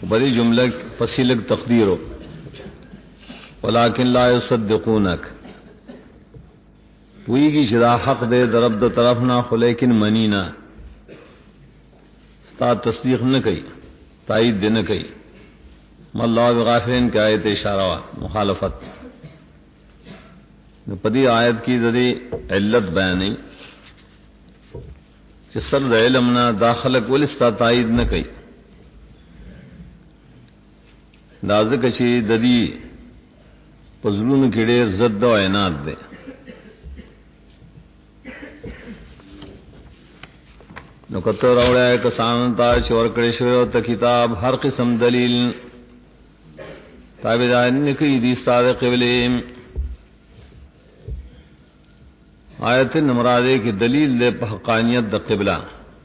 बड़ी जुमला फसीलक तकदीरो वलाकिन ला युसद्दिकूनक पूई की शिदा हक दे दरब द तरफ ना खो लेकिन मनी ना स्ता तस्दीक न कई ताईद न कई मल्लाह बिगाफिलिन के आयत इशारा मुखालफत पदी आयत की जदी इल्लत बयान नहीं सर इल्म ना दाखलक वलिस्ता ताईद न कई दाज़ कशी ददी पजलून किड़े जद्द व ऐनात दे नकतो रवड़ा कसानता चोर कड़ेशो त किताब हर किस्म दलील ताबेदार निकई दीस्ताद क़िबले आयत नमरादे की दलील दे हक़ानियत द क़िबला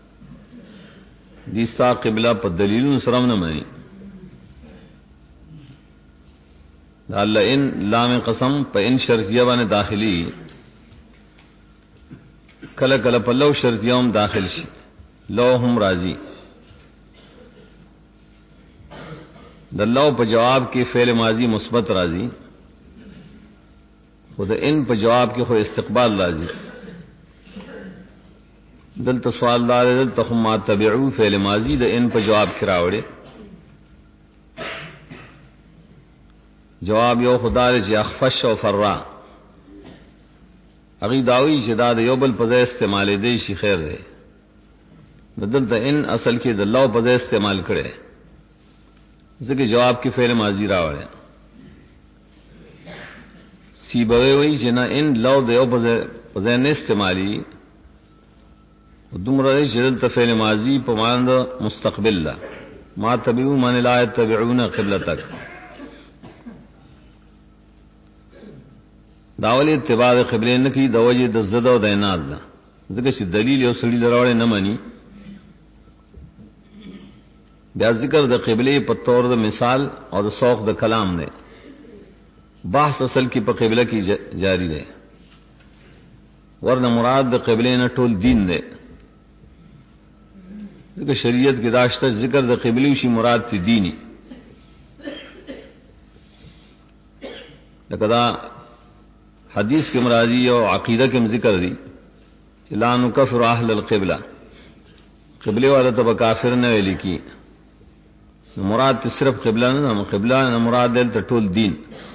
दीस्ता क़िबला पर दलीलुन सरम न मनी अल्लाह इन लाम कसम प इन शर्तिया बने दाखिली कल कल पल्लव शर्तियाम दाखिल शी लौहुम राजी दल्लाव पर जवाब की फेल माजी मुस्बत राजी खुद इन पर जवाब की खो इस्तकबाल राजी दल तसवालदार दल तखुमा तबिउ फेल माजी द इन पर जवाब खिरावड़े जवाब यो खुदा रे अखफश और फर्रा अगी दावी जदाद योबल पज़े इस्तेमाल दे शी खैर दे बदल द इन असल की दल्लाव पज़े इस्तेमाल करे जिसके जवाब की फेल माजी रावड़े सी बवे वही जना इन लव दे पज़े ने इस्तेमाली दुमरा जदल तफेल माजी पमांद मुस्तकबिल मा तबिउ मन ला तबिउन क़िबलतक दावली इत्तिबा क़िबले न की दवजे दज़द व दैनाद ना जिक्र सी दलील और सड़ी दरावड़े न मनी ब्या जिक्र द क़िबले पर तौर द मिसाल और द सौख द कलाम ने बाहस असल की पर क़िबला की जारी दे वरन मुराद द क़िबले न टोल दीन दे जिक्र शरीयत की दाश्ता जिक्र द क़िबली शी मुराद थी दीनी लकदा हदीस के मराजी और अकीदा के जिक्र दी ला नुकफ़िरु अहलल क़िबला क़िबले वाला तब काफिर न वेली की मुराद सिर्फ क़िबला न क़िबला न मुराद दिल टोल दीन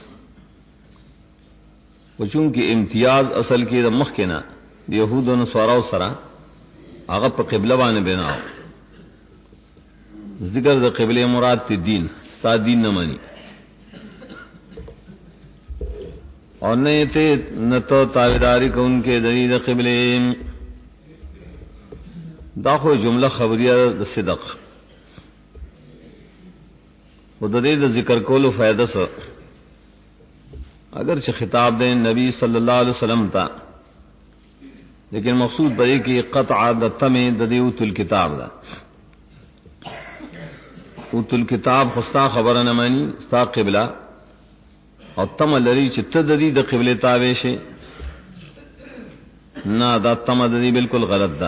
चूंकि इम्तियाज असल की द मुख के ना यहूद न स्वराव सरा आगा पर क़िबला बाने बिनाओ जिक्र द क़िबले मुराद थी दीन सा दीन न मनी और न थे न तो तावेदारी को उनके दलील क़िबले दाखो जुमला खबरिया द सिदक उदरीद जिक्र कोलो फ़ायदा स अगर खिताब दें नबी सल्लल्लाहु अलैहि वसल्लम था लेकिन मकसूद बड़ी कि क़त्अ द तमे ददीउतुल किताब दा उतुल किताब खुस्ता खबर न मानी स्ता क़िबला और तम लरी चित्त ददी द क़िबले तावेशे ना दा तम ददी बिल्कुल गलत दा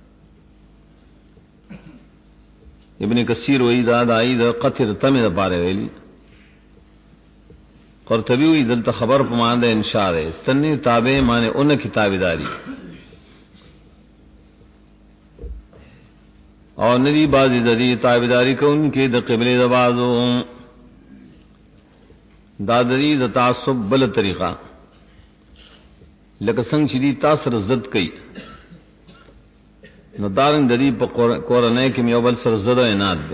इब्न कसीर वही दाद आई द क़तिर तमे द पारे वेली क़ुरतबी हुई दल खबर पमांद इंशार है तन्नी ताबे माने उन की ताबेदारी और नदी बाजी ददी ताबेदारी को उनके द क़िबले दबाजो दादरी द तासुब बल तरीका लकसंग चिदी तासर जद कई न दारंग ददी पर कोरने के म्योबल सर जद इनाद दे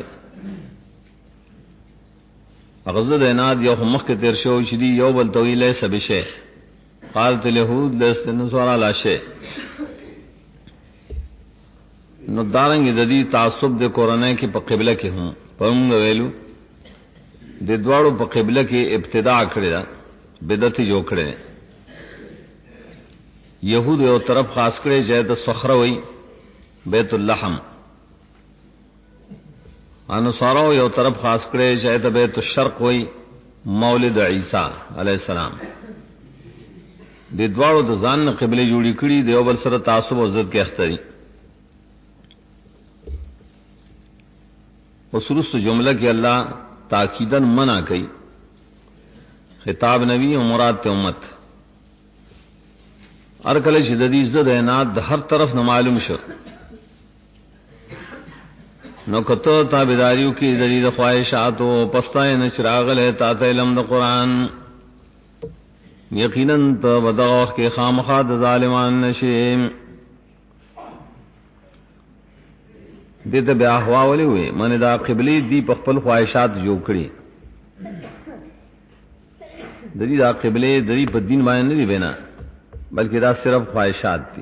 अगजद इनाद यो मुख के तिरशो चिदी योबल तवील सबिशे قالت اليهود لست نصارى لا شيء न दारंग ददी तासुब दे कोरने के पर क़िबला के हूं पम वेलू दे द्वाड़ो पर क़िबला की इब्तिदा खड़े बिदती जो खड़े यहूद यो तरफ खास करे जाए तो सखरा हुई बैतुल्लहम अनुसारो यो तरफ खास करे जाए तो बैतुश्शर्क हुई मौलिद ईसा अलैहिस्सलाम दे द्वाड़ो द जान न क़िबले जोड़ी कड़ी दे अवल सर तासुब और ज़द के अख्तरी خصوص جملہ کہ اللہ تاکیدن منع کئی خطاب نبی و مراد تے امت ارکل شددی زد اینات ہر طرف نہ معلوم شو نو کتو تابداریو کی دلیل خواہشاتو پستائے نچراغل ہے تا علم دا قرآن یقیناً تو بدغوخ کے خامخاد ظالمان نشیم دیتا بے احواولی ہوئے من دا قبلی دی پخپل خواہشات جو کری دری دا قبلی دری پا دین بانے نہیں بینا بلکہ دا صرف خواہشات تھی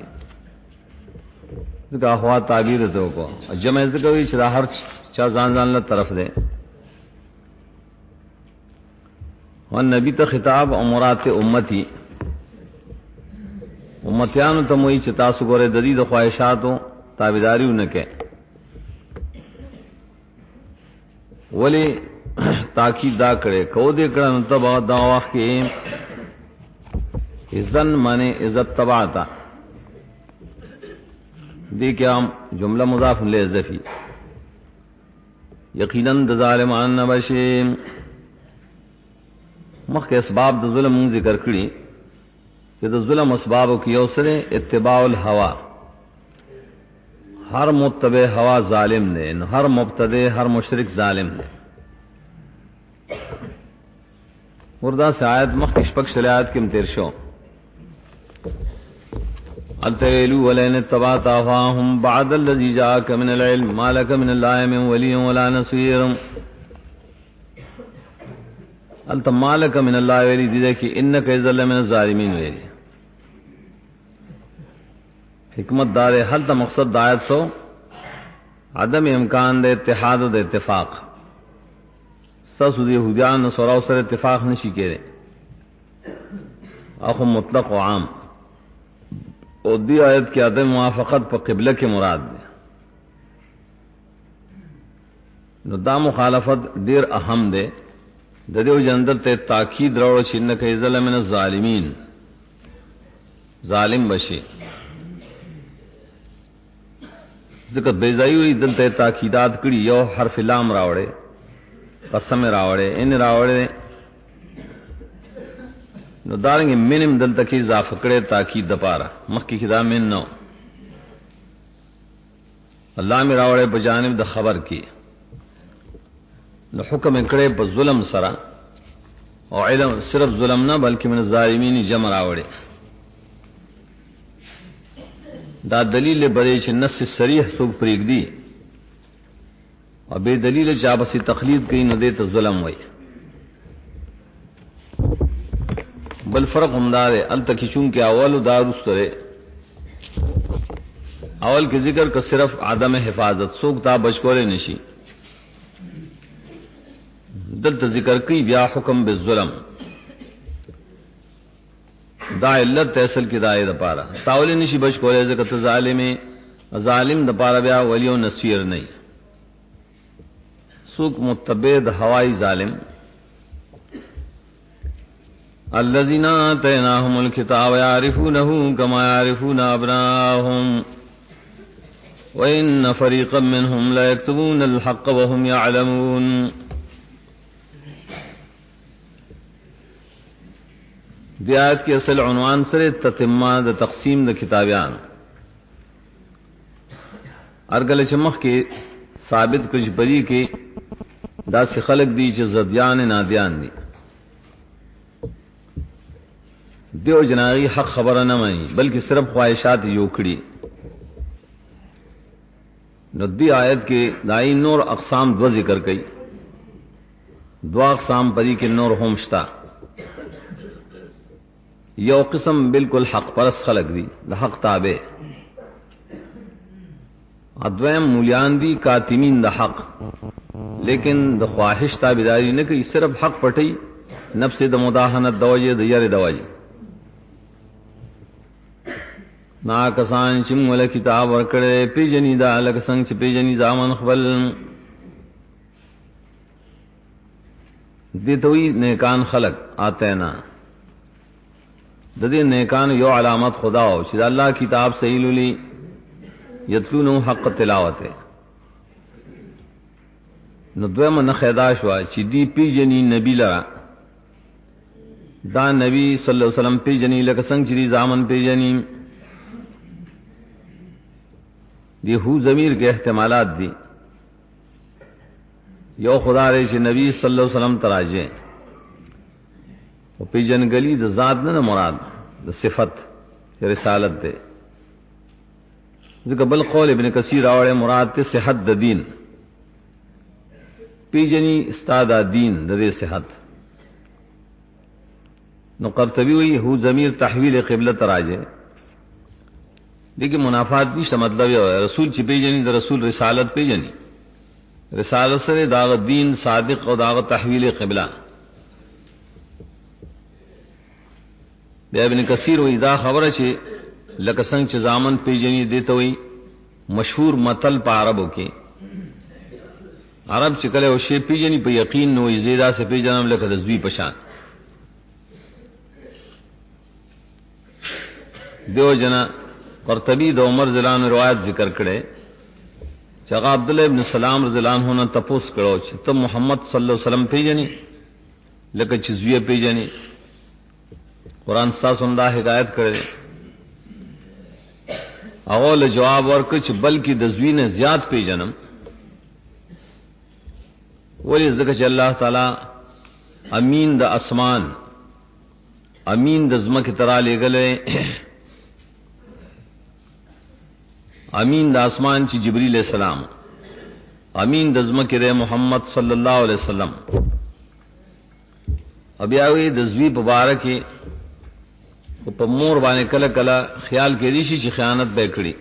ذکر احوات تعبیر تو کو جمع ذکر ہوئی چرا ہر چا زان زان لت طرف دے نبی تا خطاب امورات امتی امتیانو تموئی چتاسو گورے ددید خواہشاتو تابداریو نکے ولی تاکید دا کرے کو دے کرن تبا دا وقت کے اذن مانے عزت تباتا دی کیا جملہ مضاف لے ذفی یقیناً دا ظالمان نبشیم مخ کے اسباب دا ظلم ذکر کری کہ دا ظلم اسبابو کی اوسر اتباع الہوا ہر متبع ہوا ظالم دے ہر مبتدع ہر مشرک ظالم دے مردہ سے آیت مخ اشپک شریعت کی امتیر شو التویلو ولین اتبعت اهواهم بعد الذی جاءک من العلم ما لک من اللہ من ولی ولا نصیر انت مالک من اللہ ویلی دیدے کہ انک اذل من الظالمین ویلی حکمت دار حل تا مقصد دایت سو عدم امکان دے اتحاد و دے اتفاق سسو دی یہودیان نصوراء سر اتفاق نشی کرے اخو مطلق و عام اور دی آیت کی عدم موافقت پر قبلہ کے مراد دے نو دا مخالفت دیر اہم دے ددیو جندر تے تاکید روڑ چنک ازل من الظالمین ظالم بشی ذکر بیزائی ہوئی دل تے تاکیدات کری یو حرف لام راوڑے قسم راوڑے ان راوڑے نو دارنگے منم دل تکی اضافہ کرے تاکید دپارا مخی خدا من نو اللہ میں راوڑے بجانب دا خبر کی نو حکم کرے پا ظلم سرا اور علم صرف ظلم نہ بلکہ من الظالمین جمع راوڑے دا دلیل برے چھ نص صریح سوک پریگ دی اور بے دلیل چابسی تقلید کئی نو دیتا ظلم ہوئی بل فرق ہمدار ہے التکی چونکہ اول دار استرے اول کے ذکر کا صرف عدم حفاظت سوک تا بچکورے نشی دلت ذکر کی بیا حکم بالظلم دا علت تحصل کی دائے دا پارا تاولی نشی بچ کولے ذکر ظالم دا پارا بیا ولی و نصیر نہیں سوک متبع دا ہوائی ظالم الذین آتیناہم الکتاب یعرفونہ کما یعرفون ابناءہم وَإِنَّ فَرِيقًا مِّنْهُمْ لَيَكْتُمُونَ الْحَقَّ وَهُمْ يَعْلَمُونَ دیات کی اصل عنوان سر تتمہ دا تقسیم دا کتابیان ارگل چمخ کے ثابت کچھ بری کے دا سے خلق دی چھ زدیان نادیان دی دیو جناغی حق خبر نہ مانی بلکہ صرف خواہشات یوکڑی ندی آیت کے دائی نور اقسام دو ذکر کئی دو اقسام پری کے نور ہومشتا یو قسم بالکل حق پرس خلق دی دا حق تابع ادویم مولیان دی کاتمین دا حق لیکن دا خواہش تابداری نہ کہ صرف حق پٹی نفس دا مداحنت دواجی دا یر دواجی نا کسان چم ولا کتاب ورکڑے پی جنی دا لک سنگ چ پی جنی زامن خبل دیتوی نیکان خلق آتینا ددی نیکان یو علامت خدا ہو شد اللہ کتاب صحیح للی یتلونو حق تلاوت ہے نو دویمه نه خیدا شو چې دی پیجنی نبی لرا دا نبی صلی الله علیه وسلم پیجنی لکه څنګه چې زامن پیجنی دی هو ضمیر کے احتمالات دی یو خدا رہی چې نبی صلی الله علیه وسلم تراجه او پیجنګلی د ذات نه مراد د صفت رسالت ده ځکه بل قول ابن کثیر راوړی مراد ته صحت د دین پیجنی استاد دین د دې صحت نو قرطبی وی هو ضمیر تحویل قبله تراجه دیکھیں منافات نشته مطلب یو رسول چې پیجنی د رسول رسالت پیجنی رسالت سره داغ دین صادق او داغ تحویل قبله بیا ابن کثیر وی دا خبره چې لکه څنګه چې زامن پیجنی دیته وی مشهور متل په عربو کې عرب چې کله او شی پیجنی په یقین نو زیاده سے پیجنم لکه د زوی پشان دیو جنا قرطبی د عمر زلان روایت ذکر کړي چې هغه عبد الله ابن سلام رضی الله عنه نه تپوس کړو چې ته محمد صلی الله علیه وسلم پیجنی لکه چې زوی پیجنی قرآن تاسو هم دا ہدایت کړی اول جواب ورکړ چې بلکې د زوی نه زیات پیجنم ولی ځکه چې الله تعالی امین د اسمان امین د زمکه ترا لګلې امین د اسمان چې جبرئیل السلام امین د زمکه د محمد صلی الله علیه وسلم ابیاوی د زوی مبارک په مور باندې کله کله خیال کې ریشي چې خیانت به کړی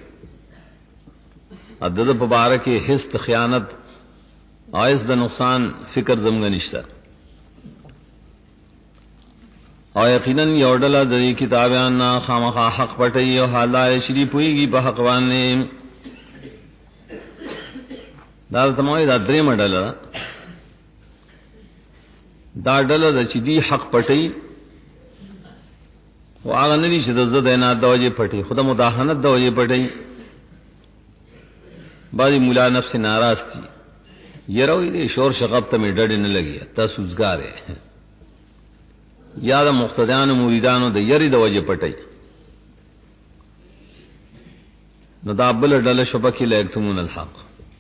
عدد په باره کې حس خیانت آیس د نقصان فکر زمګ نشته او یقینا یو ډله د کتابیان نه خامخا حق پټي او حالای شری پويږي په حق باندې دا تموي دا درې مډله دا ډله د چې دی حق پټي واغه نه نشي د زده نه د وجه پټي خود مداهنت د وجه پټي بعضی مولا نفس ناراض تھی یروي دې شور شغب ته مې ډډ نه لګي تاسو وزګاره یا د مقتدیانو مریدانو د یری د وجه پټي نو دا بل ډله شبکی لا یکتمون الحق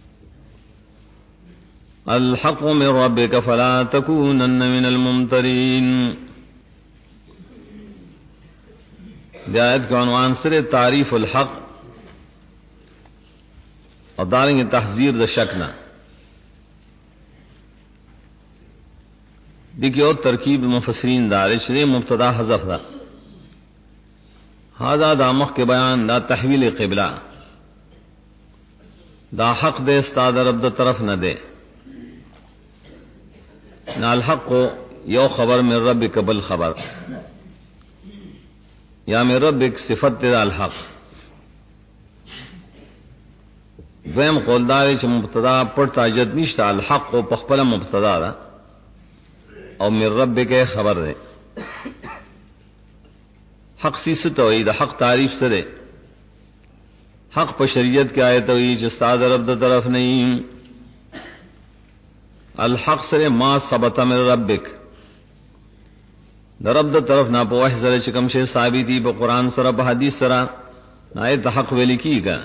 الحق من ربك فلا تكونن من الممترين د آیت کا عنوان سره تعریف الحق اور دارنگ تحذیر د شک نہ دیکھیے اور ترکیب مفسرین دارش نے مبتدا حذف دا ہاذا دامخ کے بیان دا تحویل قبلہ دا حق دے استاد رب دا طرف نہ دے نہ الحق کو یو خبر من رب قبل خبر یا من رب ایک صفت دے الحق ویم قولدار چ مبتدا پر تاجد نشتا الحق کو پخپل مبتدا دا او من رب کے خبر دے حق سی ستوئی دا حق تعریف سے دے حق پر شریعت کی آیت ہوئی چې استاد رب دا طرف نہیں الحق سے ما ثبت من ربک دا رب دا طرف نا په وحی سره چې کوم شی ثابتی په قران سره په حدیث سره آیت حق ویل کیږي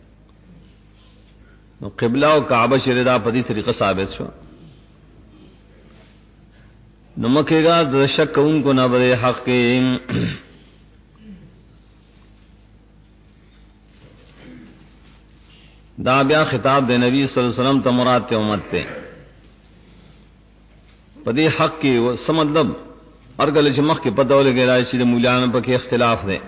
نو قبلہ او کعبہ شریدا په دې طریقه ثابت شو نو مکه گا د شک ان کو نہ بڑے حق کے دا بیا خطاب دے نبی صلی اللہ علیہ وسلم ته مراد ته امت ته پدې حق کې سمطلب ارګل چې مخ کې پته ولګی راځي چې مولیان په کې اختلاف دی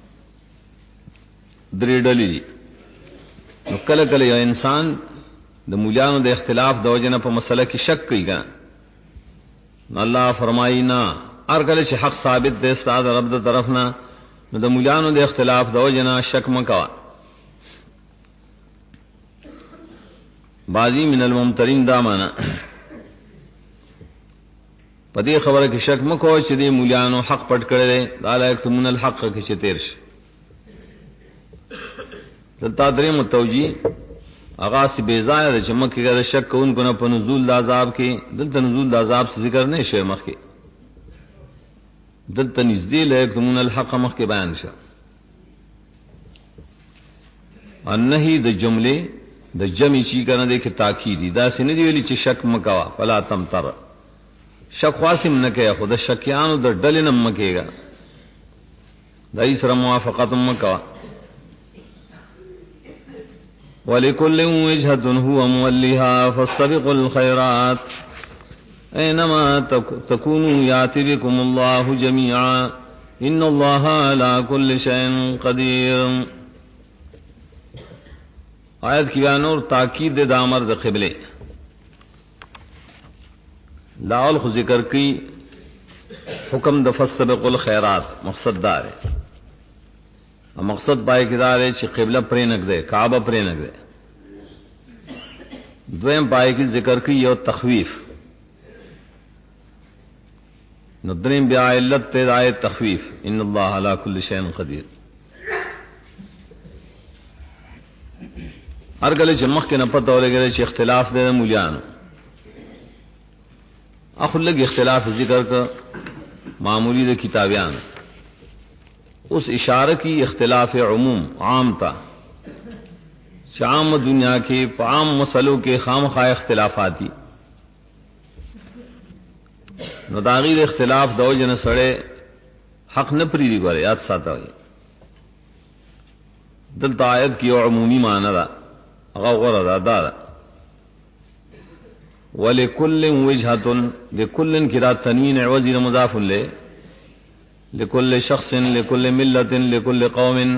درې ډلې دي نو کله کله یو انسان د مولیانو د اختلاف د وجنه په مسله کې شک کوي ګا اللہ فرمائینا ارګل چې حق ثابت دی استاد رب د طرف نه نو د مولیانو د اختلاف د وجنه شک مکوا بازی من الممترین دا معنا پدې خبره کې شک مکو چې د مولیانو حق پټ کړي دا لا یکتمون الحق کې چې تیر شي دلته درې متوجی اغا سی بیزای د چمک کې شک کون کو نه په نزول د عذاب کې دلته نزول د عذاب څخه ذکر نه شي مخ کې دلته نږدې لیکتمون الحق مخ کې بیان شو انہی د جمله د جمع چی کنه د کې تاکید دا سینې دی ویلي چې شک مکوا فلا تمتر شک واسم نه کې خود شکیانو د ډلې نه مکیږي دای سره موافقت مکوا ولکل وجهه هو مولها فاستبقوا الخيرات اينما تكونوا ياتي بكم الله جميعا ان الله على كل شيء قدير آیت کی نور تاکید د امر د قبله لاول خو ذکر کی حکم د فاستبقوا الخيرات مقصد دار ہے مقصد پای کې دار ہے چې قبله پرې نګده کعبه پرې نګده دویم پای کې ذکر کی یو تخویف نو دریم بیا علت ته آیت تخویف ان الله علی کل شیء قدیر ارګل چې مخ کې نه پته ولګی چې اختلاف دی مولیانو اخو لګ اختلاف ذکر کا معمولی د کتابیان اس اشارہ کی اختلاف عموم عام تا عام دنیا کے عام مسئلوں کے خامخواہ اختلافاتی نو داغیر اختلاف دو جن سڑے حق نہ پری دی گورے یاد ساتا ہوئی دلتا آیت کی عمومی معنی دا غور دا دا وَلِكُلٍّ وِجْهَةٌ لِكُلٍّ كِرَا تنوین عوضی مضاف لے لكل شخص لكل ملة لكل قوم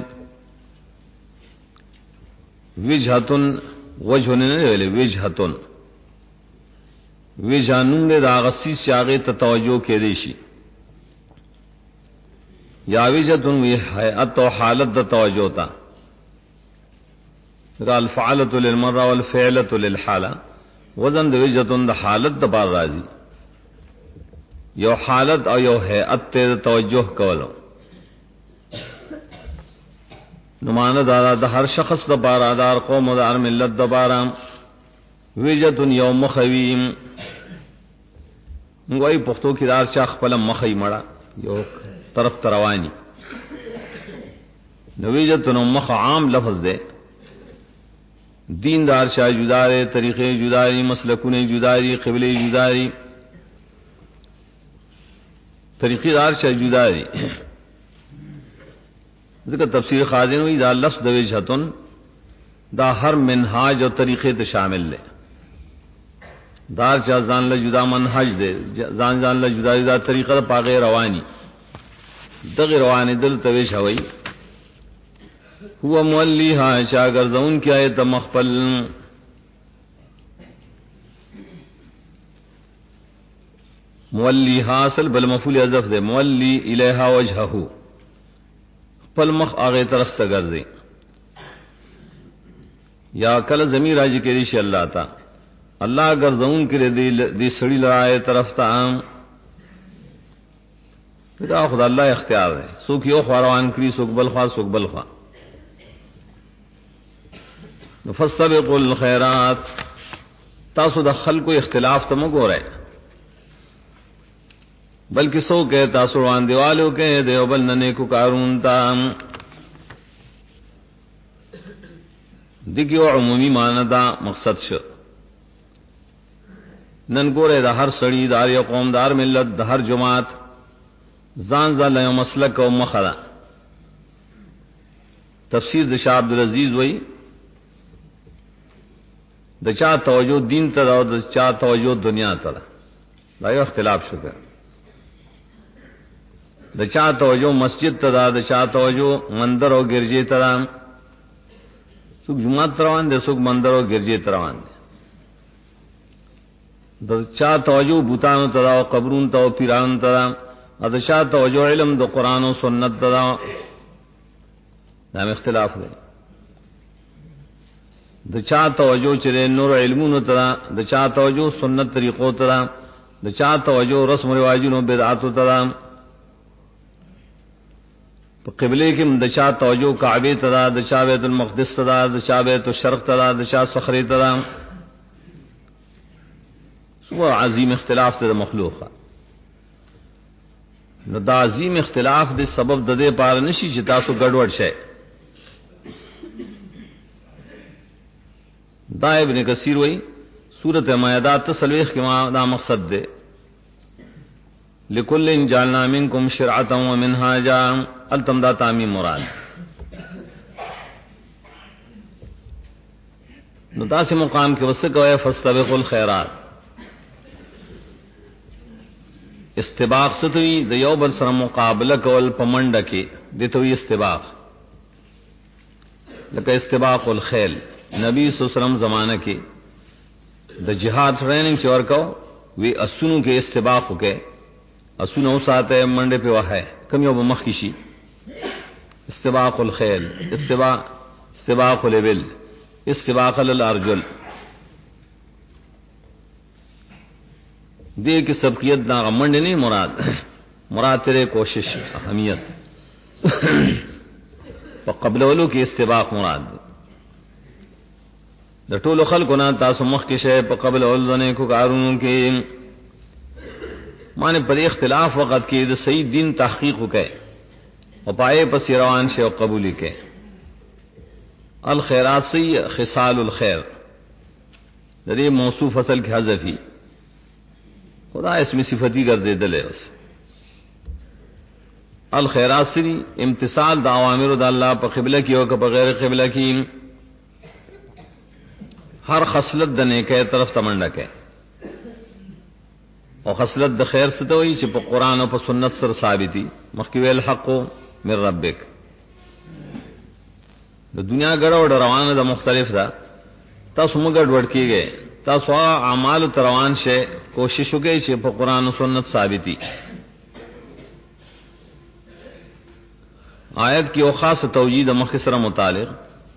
وجهة وجه نه وجهة وجهانون د اغسی شاغه ته توجه کې دی شي یا وجهة وی حیات او حالت د توجه تا قال فعلة للمرة والفعلة للحالة وزن د وجهة د حالت د بار راځي یو حالت او یو هيئت ته توجه کولو نمانه دا د هر شخص د بارادار قوم او د هر ملت د بارام وجهتون یوم خویم وای پښتو کې دار شاخ خپل مخې مړه یو طرف تروانی نو وجهتون مخ عام لفظ ده دیندار شاه جداري طریقې جداري مسلکونه جداري قبله جداري طریقې دار شاه جداري ذکر تفسیر خازن ہوئی دا لفظ د وجهتون دا ہر منہاج اور طریقے تے شامل لے دار چا زان له جدا منهج دے زان له جدا جدا طریقہ پاغه رواني دغه رواني دل تویش ہوئی هو مولیها شاگر زون کی ایت مخفل مولیها اصل بل مفعول حذف دے مولی الیها وجهه پل مخ آگے طرف سے گرزے یا کل زمین راجی کے ریشی اللہ تا اللہ گرزون کے دی سڑی لڑائے طرف تا عام دا خدا اللہ اختیار ہے سوک یو خواروان کری سوک بلخوا سوک بلخوا فاستبقوا الخیرات تاسو دا خلقو اختلاف تمگو رہے بلکہ سو کہ تاسو روان دیوالو کہ دیوبل ننے کو کارون تا دیکھو عمومی معنی دا مقصد شو نن گورے دا ہر سڑی دار یا قوم دار ملت دا ہر جماعت زان زان لیو مسلک و مخدا تفسیر دا شاہ عبدالعزیز وئی دا چاہ توجہ دین تا دا چاہ توجہ دنیا تا دا یو اختلاف شکر د چا توجہ مسجد ته د چا توجہ مندر او ګرځي ته څوک جمعه روان دي څوک مندر او ګرځي ته روان دي د چا توجہ بوتانو ته او قبرونو ته او پیرانو ته د چا توجہ علم د قران او سنت ته دا اختلاف دی د چا توجہ چې نور علمونو ته د چا توجہ سنت طریقو ته د چا توجہ رسم رواجونو بدعاتو ته په قبله کې مدچا توجه کعبه تدا دچا بیت المقدس تدا دچا بیت الشرق تدا دچا صخره تدا سو عظیم اختلاف ته مخلوقه نو دا عظیم اختلاف دې سبب د دې پار نشي چې تاسو ګډوډ شئ. دا ابن کثیر وای سورۃ مائدہ تسلیخ کې ما دا مقصد ده لکل جعلنا منکم شرعۃ ومنهاجا التم دا تعمیم مراد. نو داسې مقام کې وسکوي فاستبقوا الخيرات استباق ستوي د یو بل سره مقابله کول پمنډه کې دتوي استباق لکه استباق الخيل. نبی صلی الله علیه وسلم زمانہ کې د جهاد ټریننګ چور کو وی اسونو کې استباق وکي اسونو ساته منډه په واه کم یو مخ کی شي استباق الخيل استباق الابل استباق الارجل دې کې سبقیت دا منډه نه مراد تیرے کوشش اهمیت وقبل ولو کې استباق مراد د ټولو خلکو نه تاسو مخ کې شی په قبل ولونه کو کارونو کې معنی پر اختلاف وقت کې د صحیح دین تحقیق وکړي او پائے پس روان شی او قبول وکړي. الخيرات سی خصال الخير د دې موصوف اصل کې حذفی خدا اسم صفتی ګرځیدل ہے. الخيرات سی امتثال د اوامر د الله په قبله کې او په غیر قبله کې ہر خصلت د نیکه طرف تمنډه کې او خصلت د خیر څه ته وایي چې په قران او په سنت سره ثابتي مخکې ویل حق من ربک. د دنیا ګډوډ روانه د مختلف ده تاسو موږ ګډوډ کیږئ تاسو اعمال روان شي کوشش وکړئ چې په قران او سنت ثابتي. آیت کی او خاص توجیه د مخکې سره متعلق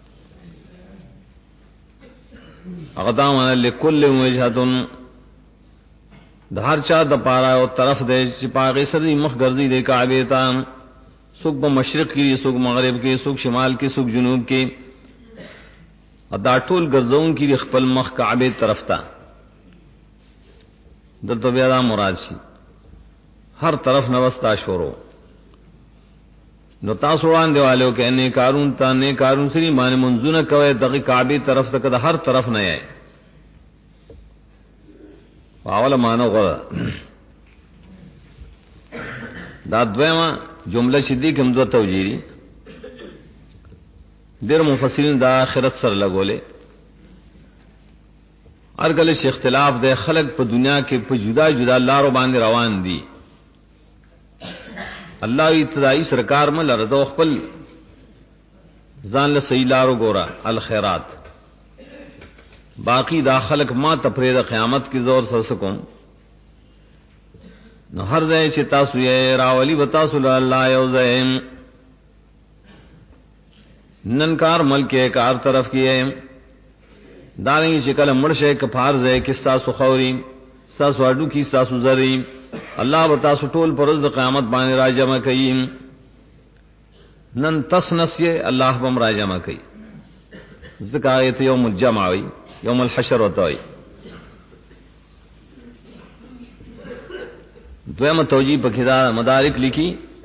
اقدام لکل وجهه د هر چا د پارا او طرف دې چې پاغه سره مخ ګرځي د کعبه ته څوک په مشرق کې څوک مغرب کې څوک شمال کې څوک جنوب کې ادا ټول ګرځون کې خپل مخ کعبه طرف ته دلته بیا دا مراد شي هر طرف نوستا شروع نو تاسو وړاندې والو کې نه کارون ته نه کارون سری باندې منځونه کوي دغه کعبه طرف ته د هر طرف نه یې واول مانو غره دا دویمه جمله چې دې کوم دوه توجیری ډېر مفسرین دا آخرت سره لګولې ارګل شي اختلاف د خلق په دنیا کې په جدا جدا لارو باندې روان دي. الله ابتدائی سرکار مل رضا خپل ځان له صحیح لارو ګورا الخيرات باقی دا خلق ما تفرید قیامت کی زور سر سکوں نو ہر ځای چې تاسو یې راولي وتا صلی الله یوزم ننکار ملک کار طرف کیه دارنګ چې کله مرشه کفار ځای کې تاسو خوري تاسو اډو کې تاسو زري الله وتا ټول پر ورځ قیامت باندې راجمع کوي نن تسنسیه الله بم راجمع کوي زکایت یوم الجمع وی یوم الحشر وتوي. دویمه توجیه په کدا مدارک لیکي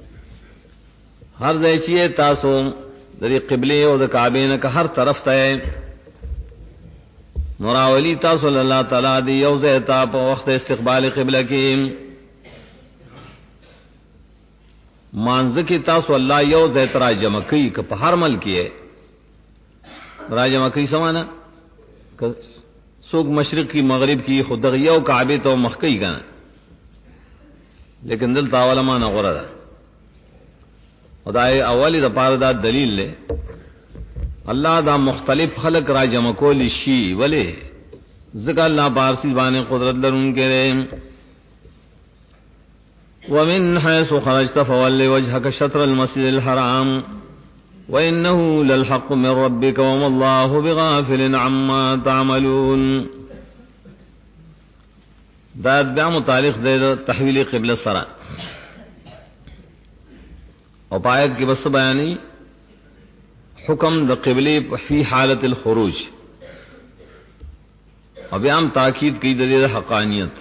هر ځای چې تاسو د قبله او د کعبه نه که هر طرف ته مراولی تاسو الله تعالی دی یو ځای ته په وخت استقبال قبله کې مانځ کې تاسو الله یو ځای ته راجمع کوي که په هر ملک کې راجمع کوي سمانه سوق مشرق کی مغرب کی خود یو کعبه ته مخ کوي کنه لیکن دل تاول ما نه غره ده خدای اولی د پاره دا دلیل له الله دا مختلف خلق را جمع کول شي ولی ذکر الله بارسی باندې قدرت لرونکي ومن حيث خرجت فول وجهك شطر المسجد الحرام وإنه للحق من ربك وما الله بغافل عما تعملون. دا بیا متعلق د تحویل قبله سره او پایت کې بس بیانې حکم د قبله فی حالت الخروج او بیا هم تاکید کوي د دې حقانیت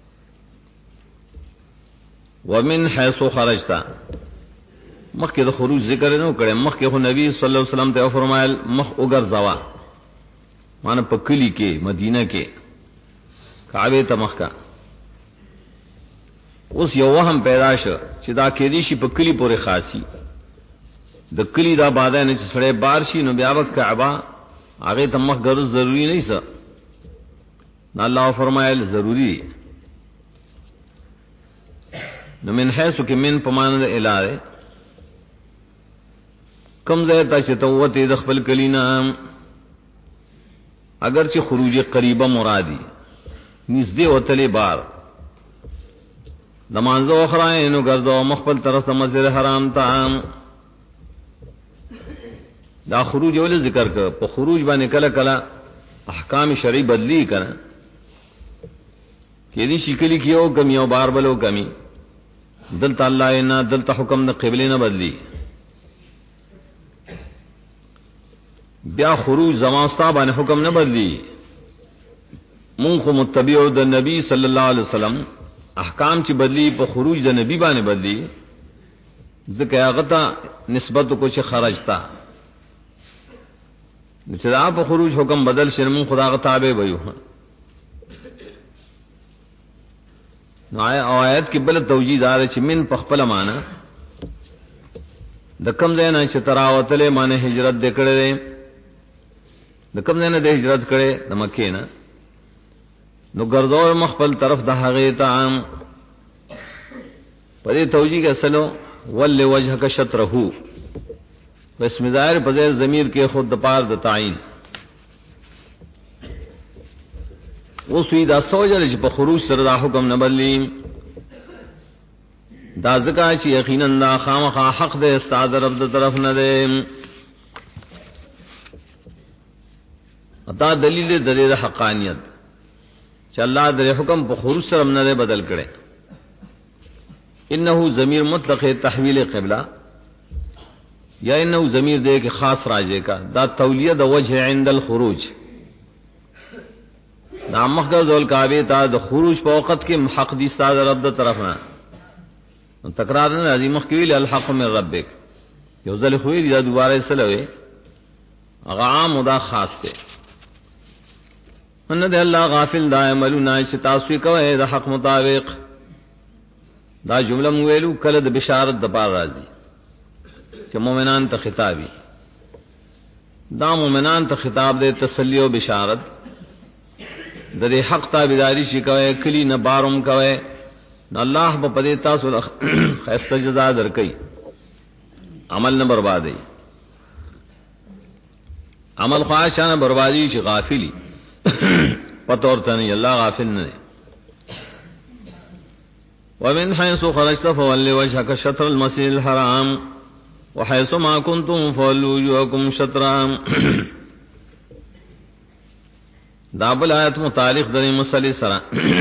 ومن حيث خرجتا مخکې د خروج ذکر نه کړي مخکې خو نبی صلی الله علیه وسلم ته فرمایل مخ وګرځوا معنی په کلی کې مدینه کې کعبه ته مخ کا اوس یو وهم پیدا شو چې دا کې دي شي په کلی پورې خاصي د کلی دا باندې نه چې سړی بار شي نو بیا وک کعبه هغه ته مخ ګرځ ضروری نه څه نه الله فرمایل ضروری نو من حيث کې من پمانه د الهه کم ځای ته چې توته د خپل کلینا اگر چې خروج قریبه مرادی نږدې وتلې بار نمازو اخرى نو ګرځو مخبل طرف ته مسجد حرام ته دا خروج ول ذکر کړ په خروج باندې کله کله احکام شرعي بدلی کړه کې دي شکلی کیو کمی او بار بلو کمی دلته الله نه دلته حکم د قبله نه بدلی بیا خروج زمان صاحب باندې حکم نه بدلی مونږ خو متبعو د نبی صلی الله علیه وسلم احکام چې بدلی په خروج د نبی باندې بدلی ځکه هغه ته نسبت کو چې خرجتا چې دا په خروج حکم بدل شرم خدا غ تابع ويو نو آیات کې بل توجیه دار چې من په خپل معنا د کم ځای نه چې تراوتله معنی هجرت دکړې د کم ځای نه د هجرت کړي د مکې نه نو ګرځور مخبل طرف د هغه ته په دې توجیه کې اصلو ول وجهک شطره اسم ظاهر په ځای ضمیر کې خود د پار د تعین وسوی دا سوجل چې په خروج سره دا حکم نه بدلی دا ځکه چې یقینا دا خامخا حق د استاد رب د طرف نه ده دا دلیل د دې حقانیت چې الله د حکم په خروج سره نه بدل کړي انه ضمیر مطلق تحویل قبلہ یا انه ضمیر دې کې خاص راځي کا دا تولیه د وجه عند الخروج دا مخګر ذل کعبه تا د خروج په وخت کې حق دي استاد رب د طرف نه تکرار نه راځي مخکې ویل الحق من ربک یو ځل خو دې دوباره سلوي هغه عام او دا خاص دی ان دې الله غافل دا عملونه چې تاسو کوي د حق مطابق دا جمله مو ویلو کله د بشارت د پار راځي چې مؤمنان ته خطابي دا مؤمنان ته خطاب دې تسلی او بشارت د دې حق تابعداري شي کوي کلی نه بارم کوي الله په پدې تاسو خیسته جزا درکې عمل نه بربادي عمل خواهشانه بربادي شي غافلی پتہ ورته نه الله غافل نه ومن حيث خرجت فول وجهك شطر المسجد الحرام وحيث ما كنتم فولوا وجوهكم شطرا دا بل آیت متعلق د مسلې سره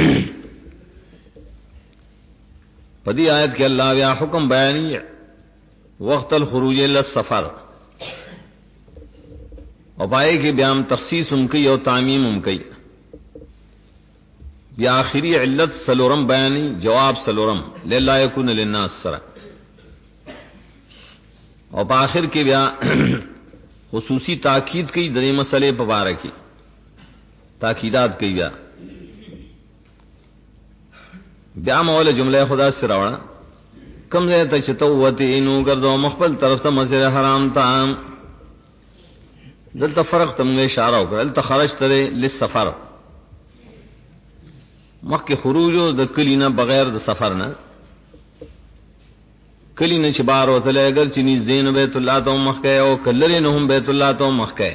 پدې آیت کې الله بیا حکم بیانې وقت الخروج الى السفر او پای کې بیا هم تخصیص کوي او تعمیم کوي بیا آخری علت سلورم بیانې جواب سلورم لله یکون للناس سره او په آخر کې بیا خصوصی تاکید کوي د دې مسلې په اړه کې تاکیدات کوي بیا مولا جمله خدا سره وړه کم ځای ته چې توته نو ګرځو مخبل طرف ته مسجد حرام ته دلته فرق ته موږ اشاره وکړه دلته خرج تر للسفر مکه خروج د کلینه بغیر د سفر نه کلینه چې بار وته اگر چې نږدې نو بیت الله ته مخکې او کلر نه هم بیت الله ته مخکې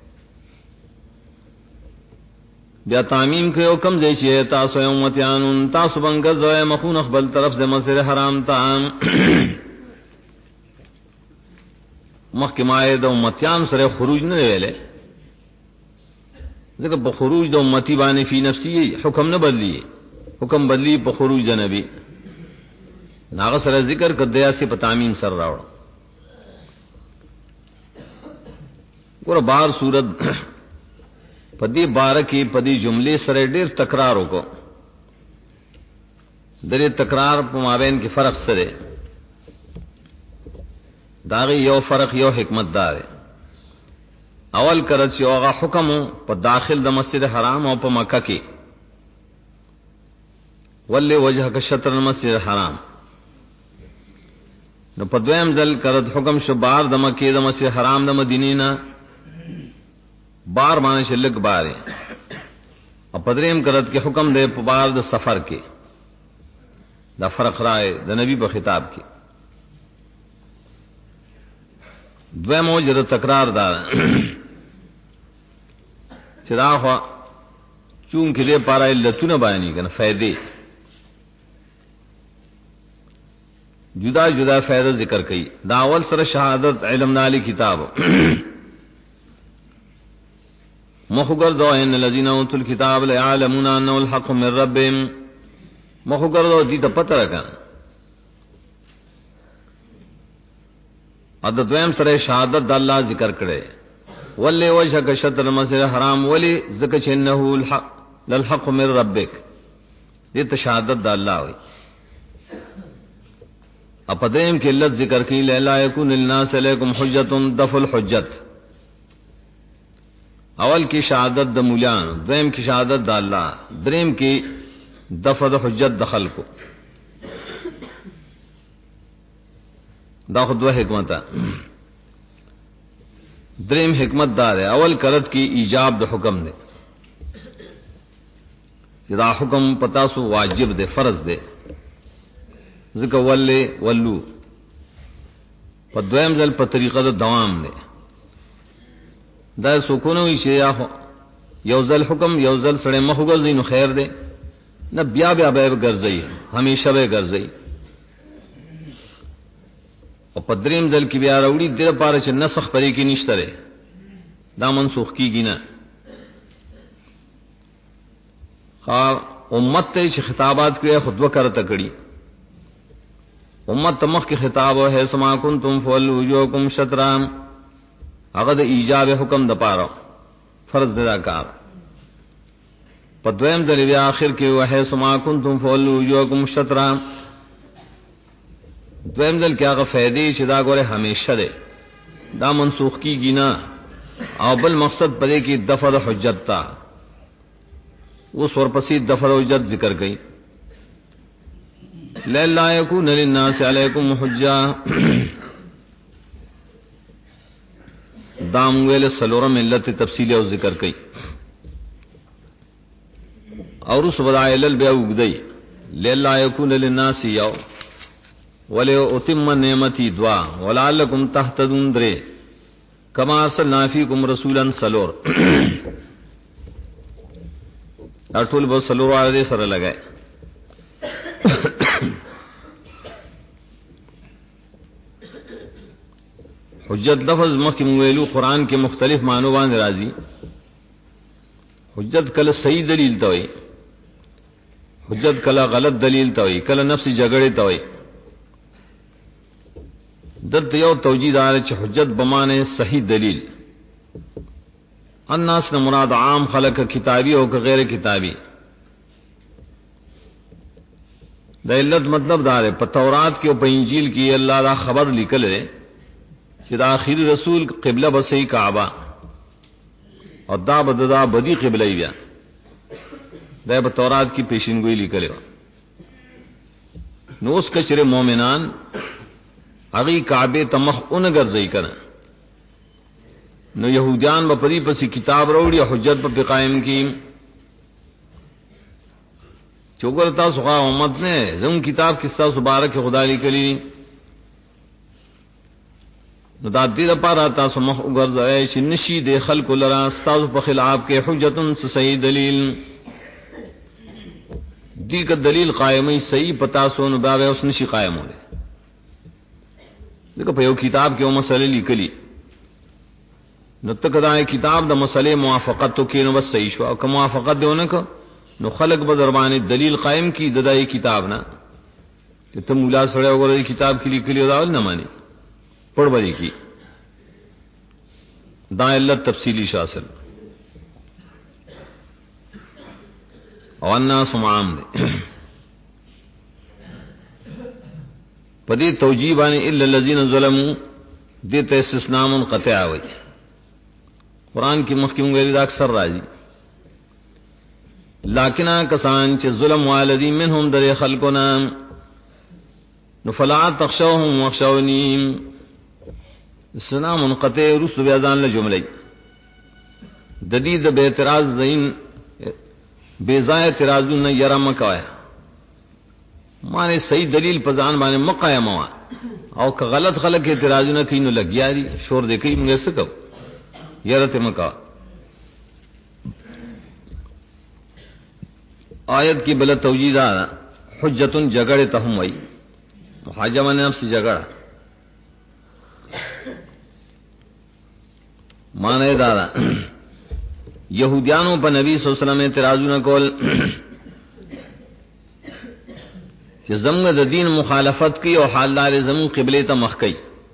بیا تعمیم کوي او کم ځای چې تاسو امتیانون تاسو باندې ځای مخون خپل طرف د مسجد حرام ته مخکې مایه د امتیان سره خروج نه ویلې ځکه په خروج د امتی باندې فی نفسی حکم نه بدلی حکم بدلی په خروج د نبی ناغه سره ذکر کړه یا سی په تعمیم سره راوړ ور بار صورت پدی بار کی پدی جملے سره ډیر تکرار وکړو درې تکرار په مابین کې فرق سره داغه یو فرق یو حکمت دار اول کرت چې هغه حکم په داخل د مسجد حرام او په مکه کې ولې وجهک شطر المسجد الحرام نو په دویم ځل کرت حکم شو بار د مکه د مسجد حرام د مدینې نه بار معنی شلک بار او پدریم کرت کې حکم دے په بار د سفر کې دا فرق رائے د نبی په خطاب کې دویم وجه تکرار دا چې دا خو چون کې دې پاره علتونه بیانې کنه فائدې جدا جدا فائدہ ذکر کړي دا اول سره شهادت علم نالی کتاب مخگر دو ان الذين اوتوا الكتاب لا يعلمون انه الحق من ربهم مخگر دو دې ته پته راکا اد دویم سره شهادت د الله ذکر کړي ولي وجهك شطر المسجد الحرام ولي ذکر چې انه الحق للحق من ربك دې ته شهادت د الله وي اپدیم کې لفظ ذکر کړي لا يكون للناس عليكم حجه دفع الحجت اول کی شهادت د مولیان دویم کی شهادت د الله دریم کی دفع د حجت د خلقو دا خود دو حکمت دریم حکمت دار ہے اول کرت کی ایجاب د حکم دے دا حکم پتا سو واجب دے فرض دے ذکر ولے ولو په دویم ځل په طریقه د دوام دے دا سکون وی شي یو ځل حکم یو ځل سره مخوګل دینو خیر دے نہ بیا بیا به ګرځي همیشه به ګرځي او پدریم ځل کې بیا راوړي د لپاره چې نسخ پرې کې نشته ده دا منسوخ کیږي نه امت ته چې خطابات کوي خطبه کرته کړي امت تمخ کې خطاب ہے سما کنتم فولوا وجوهکم شطرا هغه د ایجاب حکم د پاره فرض ادا کار پدویم ځل بیا اخر کې وه سما کنتم فولوا وجوهکم شطرا دویم ځل کې هغه فائدې چې دا ګوره همیشه ده دا منسوخ کیږي نه او بل مقصد پدې کې دفع د حجت تا اوس ورپسې دفع د حجت ذکر کړي لا يكون للناس عليكم حجه دام ویل سلورم ملت تفصیل او ذکر کړي اور اس ودائل البيع وګدی لا يكون للناس یو ولو اتم نعمتي دعا ولعلكم تهتدون درې کما ارسلنا فيكم رسولا سلور ټول به سلور والے سره لګای حجت لفظ مخکې ویلو قران کې مختلف معنی باندې راځي حجت کله صحیح دلیل ته وي حجت کله غلط دلیل ته وي کله نفسي جګړه ته وي دلته یو توجیه دار چې حجت بمانه صحیح دلیل الناس نے مراد عام خلق کتابی او غیر کتابی دا علت مطلب دار ہے په تورات کې او په انجیل کې الله دا خبر لیکل ہے چې دا اخیری رسول قبله بسې کعبه او دا بددا بدی قبله بیا دا په تورات کې پیشنګوئی لیکل ہے نو اس کچره مؤمنان اغي کعبه تمخ اون ګرځي کنه نو يهوديان په پری پسې کتاب وروړي حجت په قائم کی چوغل تاسو غا امت نے زم کتاب کستا مبارک خدا لیکلی نو دا دې لپاره تاسو مخ وګرځي چې نشي د خلق لرا تاسو په خلاف کې حجتن صحیح دلیل دی کا دلیل قائمي صحیح پتا سو نو باب اوس نشي قائمونه دغه په یو کتاب کې او مسلې لیکلي نو تکدا کتاب د مسلې موافقت تو کې نو بس صحیح شو او که موافقت دیونه کو نو خلق به دربانې دلیل قائم کی ددای کتاب نه چې ته مولا سره وګورې کتاب کې لیکلي دا نه مانی پړ وړي کی دا علت تفصیلی شاصل او الناس عام دے پدی توجیبان الا الذین ظلموا دیتا استثناء منقطع ہوئی قرآن کی محکم ویلد اکثر راجی لیکن کسان چه ظلم والدی منهم در خلقنا فلا تخشوهم واخشونیم استثناء منقطع رسل بیازان لجملی ددید بے اعتراض زین بیزای اعتراضون یرم مکوائے مانے صحیح دلیل پزان بانے مقایم ہوا او کہ غلط خلق اعتراضون کینو لگیا دی شور دے کئی منگے سکو یرت مکا آیت کی بلد توجید آنا حجتن جگڑ تہم وئی محاجمہ نے نفس جگڑا مانے دادا یہودیانوں پر نبی صلی اللہ علیہ وسلم اعتراضون کول کہ زمگ د دین مخالفت کی اور حالدار زمگ قبلے تا مخکی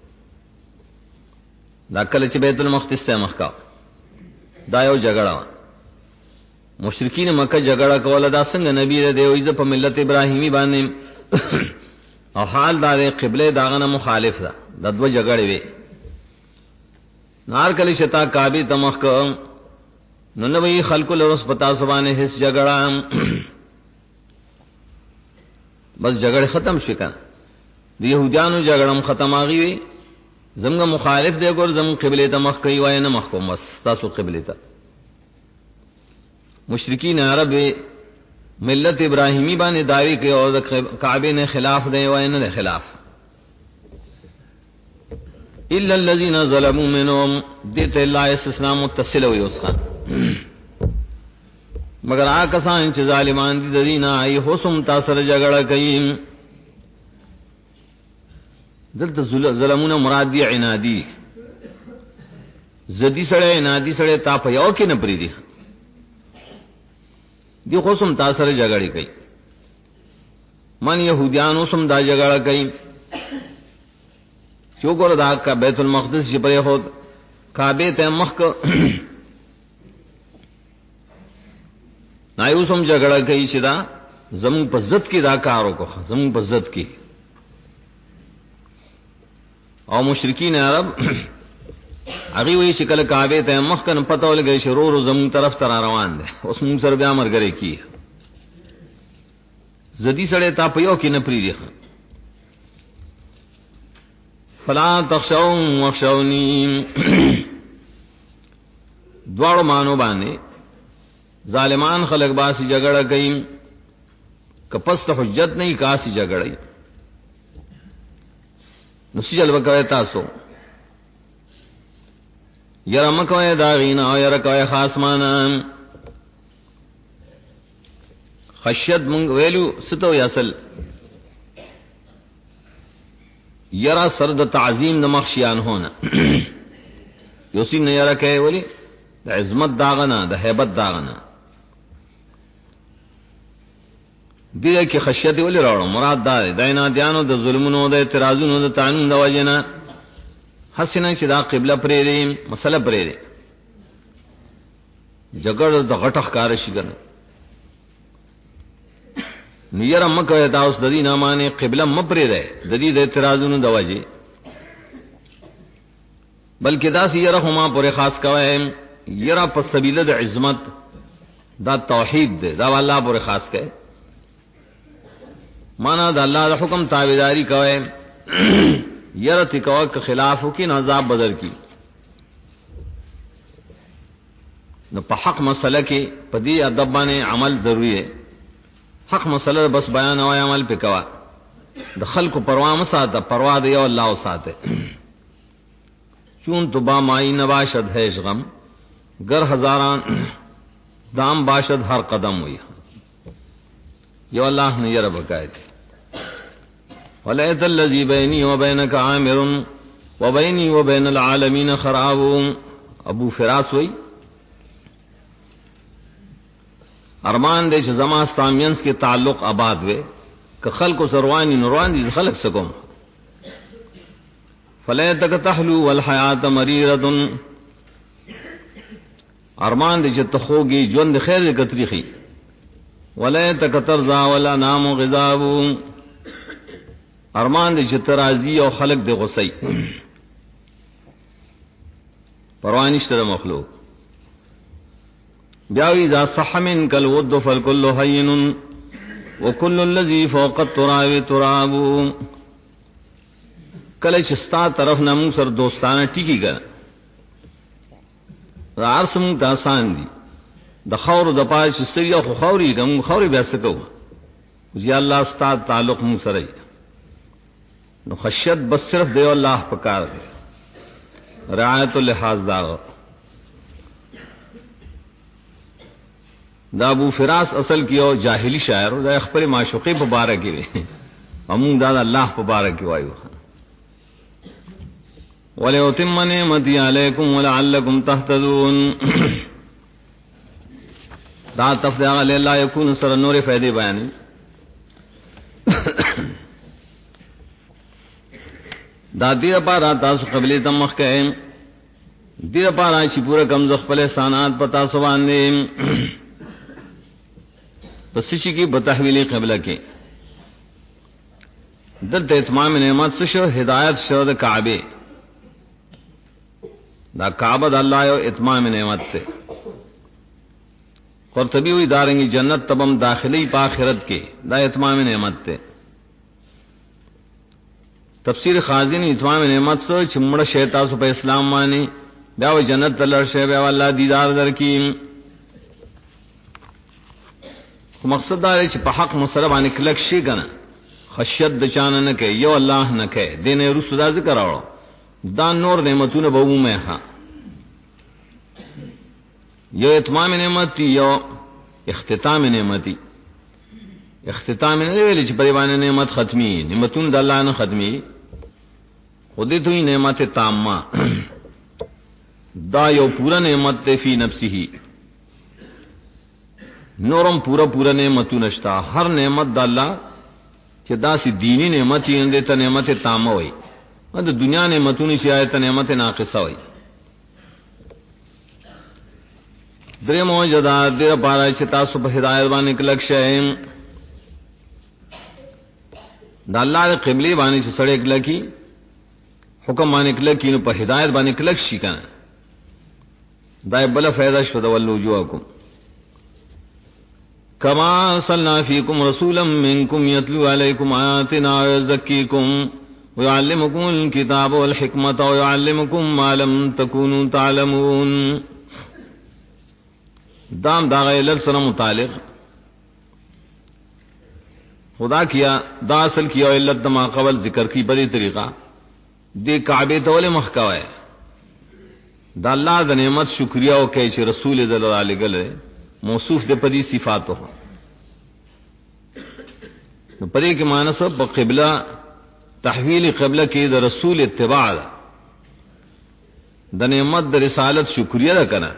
دا کل چ بیت المقدس سے مخکا دا یو جگڑا مشرکین مکہ جگڑا کولا دا سنگ نبی دے دیو عزت په ملت ابراہیمی باندې او حال دار قبلے داغنا مخالف دا ددو جگڑے وے نار کلی شتا کعبے تمخ کو ننوی خلق لرس پتا سبانے حس جگڑا بس جگڑ ختم شکا دی یہودیانو جگڑم ختم آگی وی زمگا مخالف دے گور زم قبلے تا مخ کئی وائے نمخ کو مس تاسو قبلے تا مشرکین عرب ملت ابراہیمی بانے دعوی کے اور کعبے نے خلاف دے وائے نہ خلاف الا الذين ظلموا منهم دیت اللہ استثناء متصل ہوئی اس خان مگر آکسان چه ظالمان دی دینا آئی حسم تاثر جگڑا کئیم دلتا ظلمون مراد دی عنادی زدی سڑے عنادی سڑے تا پیاو کی نپری دی دی حسم تاثر جگڑی کئی من یہودیان حسم دا جگڑا کئی چوکر دا کا بیت المقدس جبرے خود کعبے تے مخ نایوسم جگڑا کئی چدا زمون پزت کی دا کارو کو زمون پزت کی او مشرکین عرب اگی وی شکل کعبے تے مخکن پتہ ول گئی شرور زمون طرف تر روان دے اس مون سر بیا مر گرے کی زدی سڑے تا پیو کی نپری دی فلا تخشون واخشونی دوڑ مانو باندے ظالمان خلق باسی جگڑا کئیم کپست حجت نہیں کاسی جگڑی نسی جلوہ کوئے تاسو یرمکوئے داغینا او یرکوئے خاسمانا خشیت منگ ویلو ستو یاسل یرا سرد تعظیم نمخشیان ہونا یوسی نے یرا کہے ولی دا عظمت داغنا دا حیبت داغنا دیئے کی خشیت ولی راوڑو مراد دا دا انادیانو دا ظلمونو دا اعتراضونو دا تعنون دا وجنا حسنا چی دا قبلہ پریریم مسئلہ پریریم جگڑ دا غٹخ کارشی کرنا نیر مکہ ویتا اس دا دی نامانے قبلہ مپری رہے دا دی دا اعتراضونو دا وجی بلکہ دا سی یرہ ہما پورے خاص کوئے یرہ پس سبیل دا عظمت دا توحید دے دا واللہ پورے خاص کہے مانا دا اللہ دا حکم تابعداری کوئے یرہ تکوہ کے خلاف کی نعذاب بدر کی نو پا حق مسئلہ کی پا دی ادبانے عمل ضروری ہے حق مسئلہ بس بیان ہوئے عمل پہ کوا دا خلق پرواہ مساتا پرواہ دیا اللہ ساتے چون تو با مائی نباشد ہے غم گر ہزاران دام باشد ہر قدم ہوئی یو اللہ نے یہ بکائے تھے وَلَيْتَ الَّذِي بَيْنِي وَبَيْنَكَ عَامِرٌ وَبَيْنِي وَبَيْنَ الْعَالَمِينَ خَرَابٌ ابو فراس ہوئی ارمان دے چھ زمان استامینس کے تعلق آباد وے کہ خلق و سروانی نروان دی خلق سکم فَلَيْتَكَ تَحْلُو وَالْحَيَاةَ مَرِيرَةٌ ارمان دې چې تخوږي ژوند خیر کتريخي ولا تکترزا ولا نام غذاب ارمان دې چې ترازی او خلق دې غصي پروانشتر مخلوق بیاوی ذا صحمن کالود فالکل حین وکل الذی فوق التراب تراب کله چې ستا طرف نه موږ سر دوستانه ټیکی ګر رارسم داسان دي د خور د پاش سړي خو خوري کوم خوري بیا سکو یا الله ستا تعلق موږ سره نو خشیت بس صرف دی الله پکار دی رعایت اللحاظ دا ابو فراس اصل کیو جاہلی شاعر دا خپل معشوقی په باره کې همون دا الله په باره کې وایو وليتم نعمتي عليكم ولعلكم تهتدون دا تفضیل لا يكون سر نور فائدې بیان دا دې لپاره تاسو قبلې تمخ کئ دې لپاره چې پورا کم ز خپل احسانات پتا سو باندې پس شي کې بتحویل قبله کې دلته اتمام نعمت شو ہدایت شو د کعبه دا کعبہ د الله یو اتمام نعمت ته قرطبی وی دارنګي جنت تبم داخلي په آخرت کې دا اتمام نعمت ته تفسیر خازن اتمام نعمت سو چې مړ شیطان سو په اسلام باندې بیا و جنت تلر شه بیا الله دیدار درکې مقصد دا چې په حق مسره باندې کلک شي کنه خشیت د چانه نه کوي یو الله نه کوي دینه رسول ذکر راوړو دا نور نعمتونه به ومه ها یو اتمام نعمت یو اختتام نعمتي اختتام نه ویل چې په باندې نعمت ختمي نعمتونه د الله نه ختمي خودی دوی نعمت تامه دا یو پورا نعمت ته فی نفسه نورم پورا نعمتونه شتا هر نعمت د الله چې دا سي دینی نعمت یې اند ته نعمت تامه وي د دنیا نعمتونه چې آیت نعمت ناقصه وي درې موجدا د پاره چې تاسو په هدایت باندې کلک شئ د الله قبله باندې چې سړی کلکی حکم باندې کلکی نو په هدایت باندې کلک شي کنه دا بل فائدہ شو د ولوجوکم کما صلنا فیکم رسولا منکم یتلو علیکم آیاتنا ویزکیکم ويعلمكم الكتاب والحكمة ويعلمكم ما لم تكونوا تعلمون دام دا غیلل سره متعلق خدا کیا دا اصل کیا علت دما قبل ذکر کی بڑی طریقہ دے کعبے تول مخکوائے دا اللہ دا نعمت شکریہ او کہ رسول اللہ علیہ گلے موصوف دے پدی صفاتو پدی کے معنی سب قبلہ تحویل قبلہ کی دا رسول اتباع دا نعمت دا رسالت شکریہ دا کنا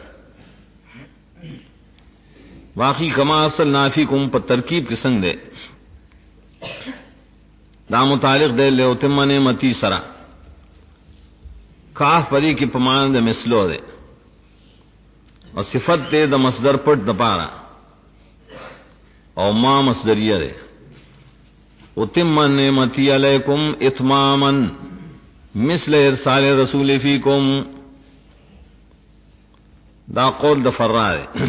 واقعی کما اصل نافی کم پر ترکیب کی سنگ دے دا متعلق دے لے اتم نعمتی سرا کاف پری کی پمان دے مثلو دے اور صفت دے دا مصدر پٹ دا پارا اور ما مصدریہ دے اتم نعمتی علیکم اتماما مثل ارسال رسول فیکم دا قول دا فرا دے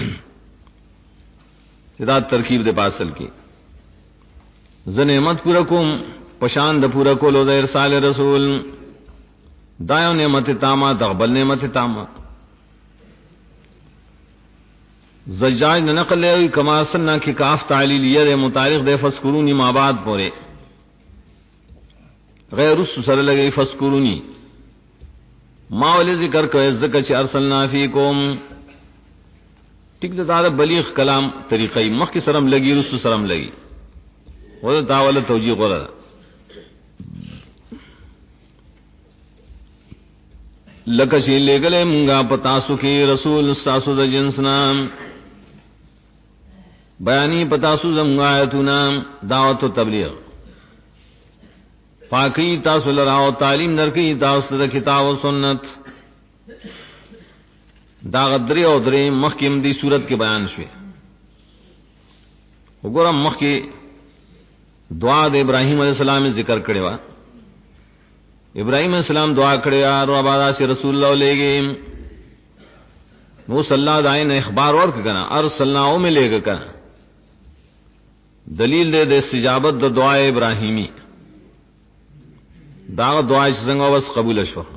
دا ترکیب دے پاسل کی ز نعمت پورا کوم پشان د پورا کولو د ارسال رسول دایو نعمت تامه تقبل نعمت تامه زجاج نے نقل ہے کما سننا کی کاف تعلیلیہ متعلق دے فذکرونی ما بعد پورے غیر اس سر لگے فذکرونی ما ول ذکر کو ذکر چ ارسلنا فیکم ٹھیک دا بلیغ کلام طریقہ مخ کی سرم لگی رس سرم لگی وہ تاول توجیہ قرا لکشی لے گلے منگا پتاسو کی رسول ساسو د جنس نام بیانی پتاسو زمگا آیتنا دعوت و تبلیغ پاکی تاسو لراو تعلیم نرکی تاسو د کتاب و سنت دا غدری او درې مخکې دی صورت کې بیان شوه. وګورم مخکې دعا د ابراهیم علیه السلام ذکر کړي وا. ابراهیم علیہ السلام دعا کړی او ابادا سے رسول الله لېږي نو صلی الله علیه نے اخبار ورک کنا ارسلناو میں لے گا دلیل دے دے استجابت د دعا ابراہیمی دا دعا څنګه وس قبول شو.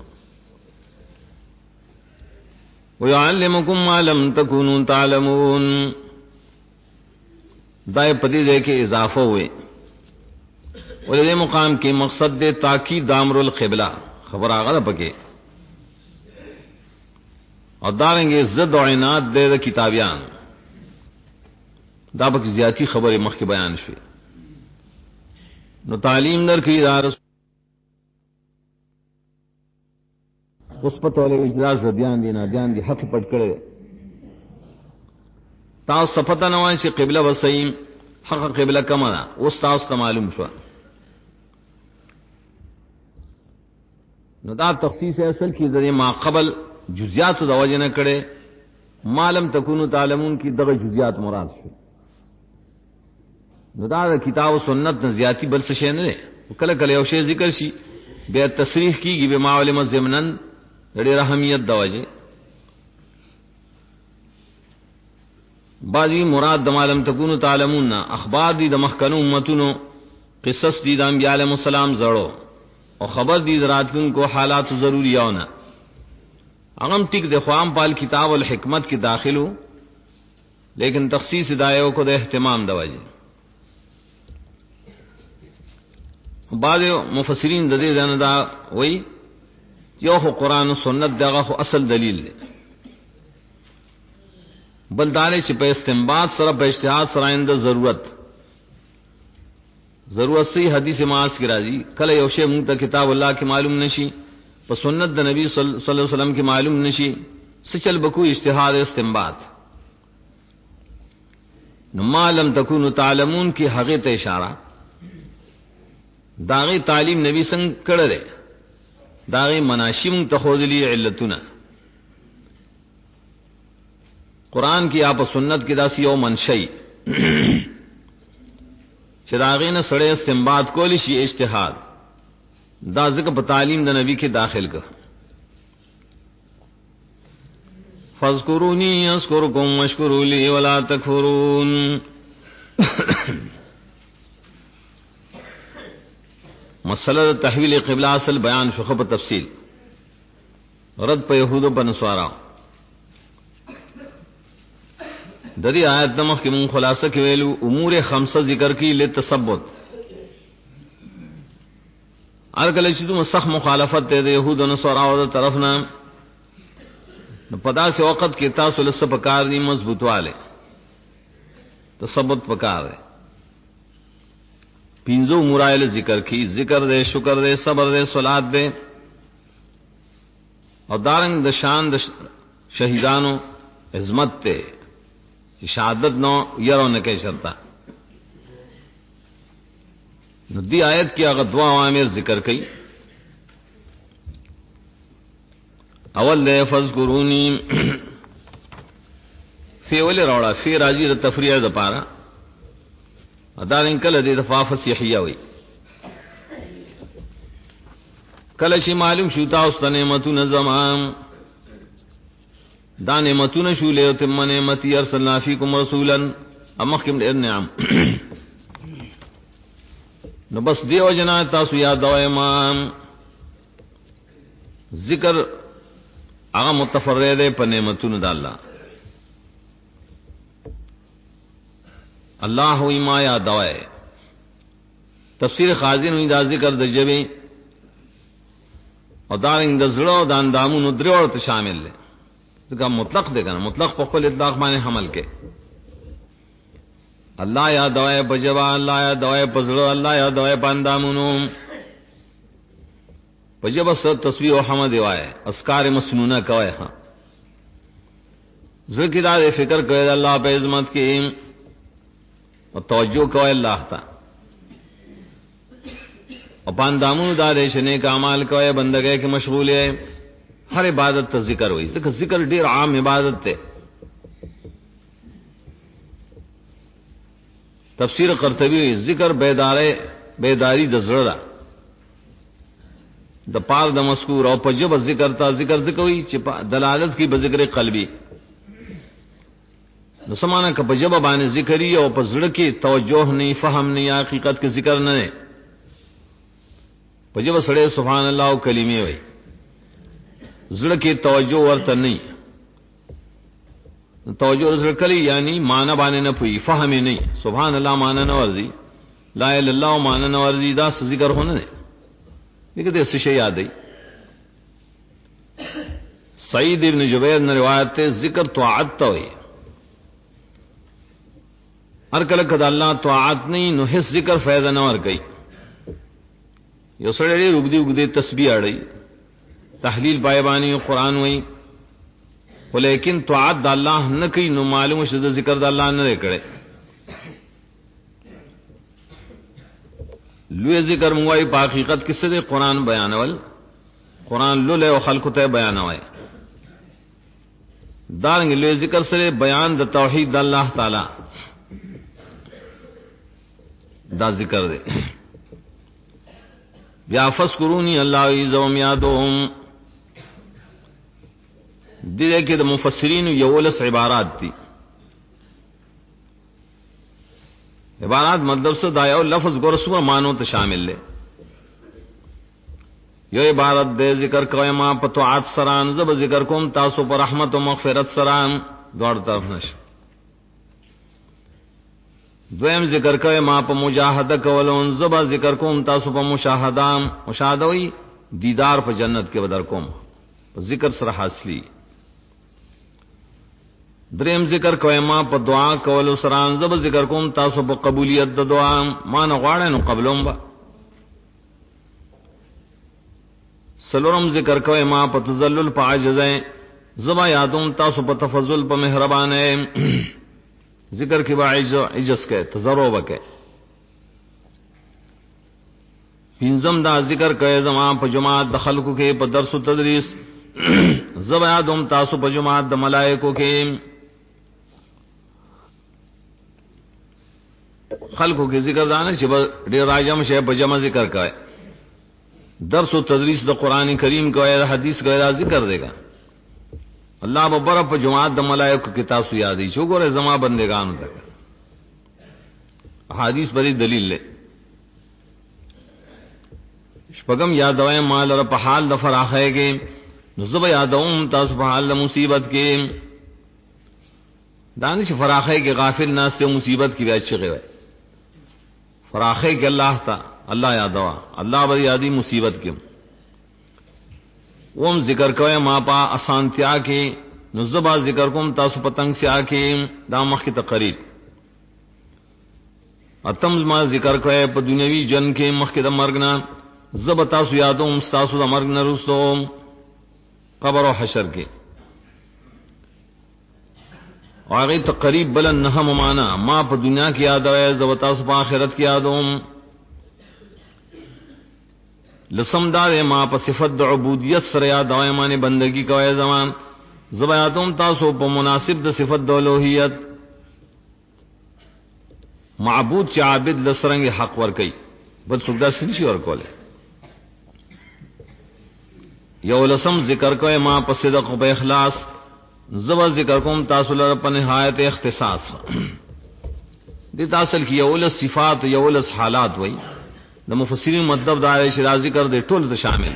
ويعلمكم ما لم تكونوا تعلمون دا پدې دے کې اضافه ہوئے ولې مقام کې مقصد دے تاکید امر القبلہ خبر هغه پکې او دارنګه زد او عناد دے کتابیان دا پکې زیاتی خبره مخکې بیان شوه. نو تعلیم در کې ادارس اوس پته ولې اجلاس ردیان دي نه ځان دي حق پټ کړي تاسو پته نه وایي چې قبله وسیم حق قبله کما ده اوس تاسو ته معلوم شو. نو دا تخصیص اصل کی ذریعہ ما قبل جزیات د وجه نه کړي معلوم تکونو تعلمون کی دغه جزیات مراد شو. نو دا کتاب و سنت نه زیاتی بل څه شي نه ده. کله کله یو شی ذکر شي بیا تصریح کیږي به معلومه ضمنن ډېر اهمیت د وجه. بعضی مراد د معلوم تکونو تعلمون نه اخبار دي د مخکنو امتونو قصص دي د انبیاء علیهم السلام زړو او خبر دی راتلون کو حالات ضروریاونه اغم ټیک د خوام پال کتاب الحکمت کې داخلو لیکن تخصیص دایو کو د اهتمام د وجه. بعض مفسرین د دې ځنه دا وایي یو خو قران او سنت دغه خو اصل دلیل دی بل دانه چې په استنباط سره په اجتهاد سره اند ضرورت سی حدیث معاذ کی راضی کله یو شی مونږ ته کتاب الله کې معلوم نشي په سنت د نبی صلی الله علیه وسلم کې معلوم نشي سچل بکو اجتهاد استنباط. نو معلم تکونو تعلمون کی هغه ته اشاره داغه تعلیم نبی څنګه کړل داغه مناشم تخوذلی علتونه قرآن کی آپ سنت کی داسی او منشئی چراغین سڑے استنباط کولی شی اجتہاد دا ذکر په تعلیم د نبی کې داخل کر. فاذکرونی اذکرکم واشکروا لی ولا تکفرون. مسئلہ تحویل قبلہ اصل بیان شو په تفصیل رد په یهودو په نصارا د دې آیت د مخ کې مون خلاصه کې ویلو امور خمسه ذکر کی لتثبت ارګل چې دوه سخت مخالفت د يهودو او نصاراو د طرف نه په داسې وخت کې تاسو له سپکار دي مضبوطواله تثبت پکار ہے. پینځو مرایل ذکر کی ذکر دے شکر دے صبر دے صلات دے اور دارنگ د شان د شهیدانو عظمت تے شہادت نو یرو نہ کہ شرطا. ندی آیت کی اگر دعا عامر ذکر کی اول دے فذکرونی فی ول روڑا فی راجی د تفریع د پارا ادارن کله د دفاف صحیحه وی کله چې معلوم شو تاسو ته نعمتونه زمان دا نعمتونه شو له تم نعمت ارسلنا فیکم رسولا امکم النعم نو بس دیو جنا تاسو یاد او امام ذکر هغه متفرد په نعمتونو د الله اللہ ہوئی ما یا دوائے تفسیر خازن ہوئی دا ذکر د جبی اور دارنگ د زړه او د اندامونو دریوړ ته شامل لے ځکه مطلق دی کنه مطلق په خپل اطلاق باندې حمل کې الله یا دوائے بجوا الله یا دوائے پزړه الله یا دوائے پاندامونو بجوا ست تسبیح او حمد وای اسکار مسنونه کوي ها ذکر دا فکر کوي الله په عظمت کې اور توجہ کوئے اللہ تا اور پاندامون دا دیشنے کا عمال کوئے بندگے کے مشغول ہے हर इबादत ता जिक्र हुई, जिक्र ढेर आम इबादत थे। तफसीर करतबी जिक्र बेदारी द ज़ड़ा द पार द मस्कूर और पजब जिक्र ता जिक्र हुई दलालत की बजिक्र कल्बी न समाना का पजब बाने जिक्री और पजड़ की तवज्जो नहीं, फहम नहीं, हकीकत के जिक्र न पजब सड़े सुभान अल्लाह कलीमे वही जड़ की तवज्जो वर्त नहीं, तवज्जो जड़ कली यानी माना बाने न पुई, फहम ही नहीं, सुभान अल्लाह माना न वर्जी, ला इलाहा इल्लल्लाह माना न वर्जी, दास जिक्र होने ने लेकिन इससे शे याद आई। सईद इब्न जुबैर ने रिवायत है जिक्र तोआत तो है अरकल कद अल्लाह तोआत नहीं नो हिस जिक्र फैदा न और गई यो सड़े उगदी उगदी तस्बीह अड़ई तहलील बायबानी कुरान हुई वो लेकिन तोआत अल्लाह न कई नो मालूम शुद्ध जिक्र अल्लाह न करे लुए जिक्र मुआई पाकीकत किससे दे कुरान बयानवल कुरान लुले और खल्क तय बयानवाए दारंग लुए जिक्र से बयान द तौहीद अल्लाह ताला दा जिक्र दे या फस्कुरूनी अल्लाह इज़म यादोहम दिले के द मुफस्सिरीन यवलस इबारात थी इबारात मतलब से दाया लफ्ज गुरसुआ मानो तो शामिल ले यो इबारत दे जिक्र कवे मां पतोआत सरान जब जिक्र कोम तासो पर रहमत व मगफिरत सरान दौड़ तरफ नश द्वयम जिक्र कवे मां प मुजाहदा कवलोन जब जिक्र कोम तासो पर मुशाहदाम मुशाहदोई दीदार पर जन्नत के बदर कोम जिक्र सर हासली द्रेम जिक्र कवे मां प दुआ कवलो सरान जब जिक्र कोम तासो प कबूलियत द दुआ मां न गवाड़े न कबलोम बा सलोरम जिक्र कवे मां प तजल्लुल प आजज़े जबा यादुम तासो प तफज़ुल प मेहरबान है जिक्र की बाइज इजस के तजर्रो बके पिंजम दा जिक्र कवे जमा प जुमात दखल को के प दर्स तदरीस जबा यादुम तासो प जुमात द मलाइको के खल्को के जिक्र दाने छिब डे राजम शे बजमा जिक्र कवे दर्स व तदरीस द कुरान करीम का हदीस का जिक्र देगा अल्लाह बरफ जुमात द मलाइक किताब सु यादी छो गोरे जमा बंदेगान तक हदीस बड़ी दलील ले शपगम यादव माल और पहाल द फराखे के नुजब यादव तास पहाल द मुसीबत के दानिश फराखे के गाफिल नास से मुसीबत की अच्छे गए फराखे के अल्लाह था अल्लाह यादवा अल्लाह बड़ी यादी मुसीबत के ओम जिक्र कवे मापा आसान त्या के नुजबा जिक्र कुम तासु पतंग से आके दामख की तकरीब अतम मा जिक्र कवे प दुनियावी जन के मख के मर्गना जब तासु यादों तासु द मर्ग न रुसो कब्र और हशर के और तकरीब बलन नहम माना मां प दुनिया की याद है जब तासु प आखिरत की यादों लसमदार मां प सिफत द उबूदियत सर याद आए माने बंदगी का जमान ज़बायातुम तासो प मुनासिब द सिफत द उलूहियत माबूद च आबिद लसरंग हक वर कई बद सुगदा सिंशी और कोले यो लसम जिक्र को मां प सिदक व इखलास ज़ब जिक्र कुम तासो लर प निहायत इख्तिसास दी तासल की यो सिफात यो हालात वही द मुफस्सिरीन मतलब दाए शिराजी कर दे टोल शामिल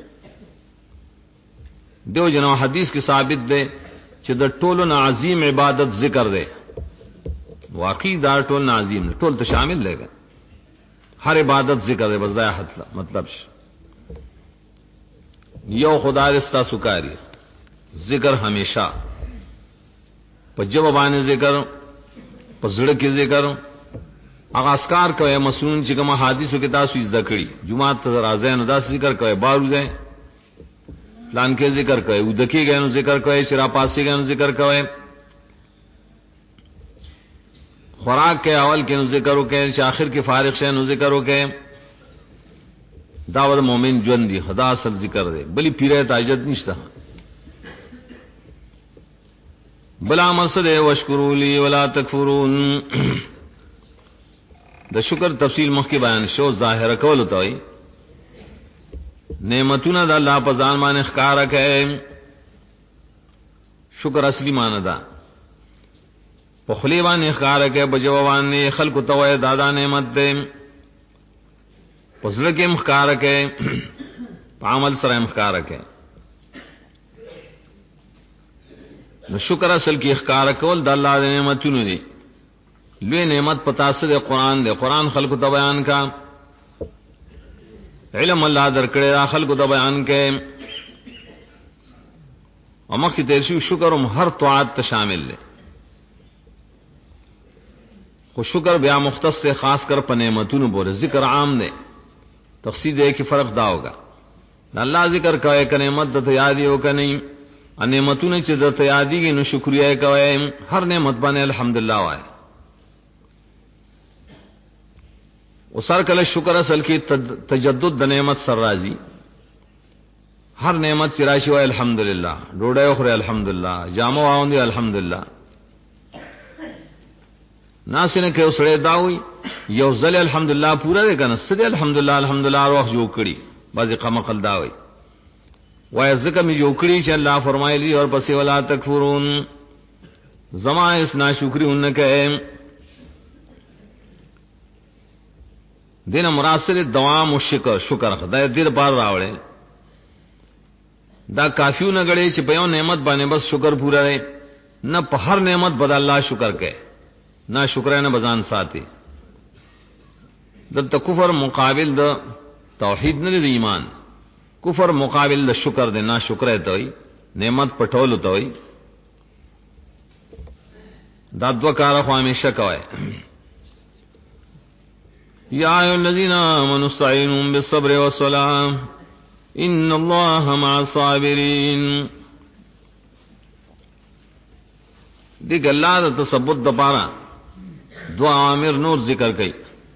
दो जना हदीस की साबित दे कि द टोल न अजीम इबादत जिक्र दे वाकई दार टोल न अजीम टोल तो शामिल लेगा हर इबादत जिक्र दे बस दाया मतलब यो खुदा रिश्ता सुकारी जिक्र हमेशा पजबान जिक्र पजड़ के जिक्र आगास्कार कवे मसनून चिकमा हादिस किताब सुइज दकड़ी जुमात राजैन उदास जिक्र कवे बारू जाए प्लान के जिक्र कवे उदकी गए जिक्र कवे चिरापासी गए जिक्र कवे खुराक के अवल के जिक्र के आखिर के फारिग से जिक्र के داود مومن ژوند دی خدا اصل ذکر دی بلی پیره تاجت نشته بلا مرصد واشکروا لی ولا تکفرون د شکر تفصیل مخکې بیان شو ظاهر کول ته وي نعمتونه د الله په ځان باندې ښکارا کوي شکر اصلي معنی ده په خلی باندې ښکارا کوي په جواب باندې خلق ته وي دادا نعمت ده پسله کې ښکارا کوي په عمل سره ښکارا کوي نو شکر اصل کې ښکارا کول د الله د نعمتونو دي لوی نعمت پتا سره قرآن دے قرآن خلق ته بیان کا علم الله درکړی خلق ته بیان کې او مخکې تیر شو شکر هم هر طاعت ته شامل دی خو شکر بیا مختص سے خاص کر په نعمتونو پورې ذکر عام دی تفصیل ہے کہ فرق دا ہوگا اللہ ذکر کوي ک نعمت د یادی او ک نه نعمتونه چې د یادیږي نو شکریا کوي هر نعمت باندې الحمدلله وای او سر کله شکر اصل کی تجدد د نعمت سر راځي هر نعمت چې راشي وای الحمدلله ډوډۍ خوري الحمدلله جامو واوندي الحمدلله ناسنه کې اوسړې داوي یو ځل الحمدلله پورا ده کنه سړي الحمدلله الحمدلله روح جو کړي بعضی قمقل داوي وای ځکه می جو کړي چې الله فرمایلی اور پسې ولا تکفرون زما اس ناشکری انکه دین مراسل دوام او شکر خدای دې بار راوړې دا کافیو نه غړي چې په یو نعمت باندې بس شکر پورا دی نه په هر نعمت بد الله شکر کوي نا شکرانه بزان ساتي د کفر مقابل د توحید نه دی ایمان کفر مقابل د شکر دی نا شکر ته وي نعمت پټول ته وي دا دوا کار خو همیشه کوي یا ایها الذین آمنوا استعینوا بالصبر والصلاة ان الله مع الصابرین دیګ الله د تثبت د پاره دعا امر نور ذکر کړي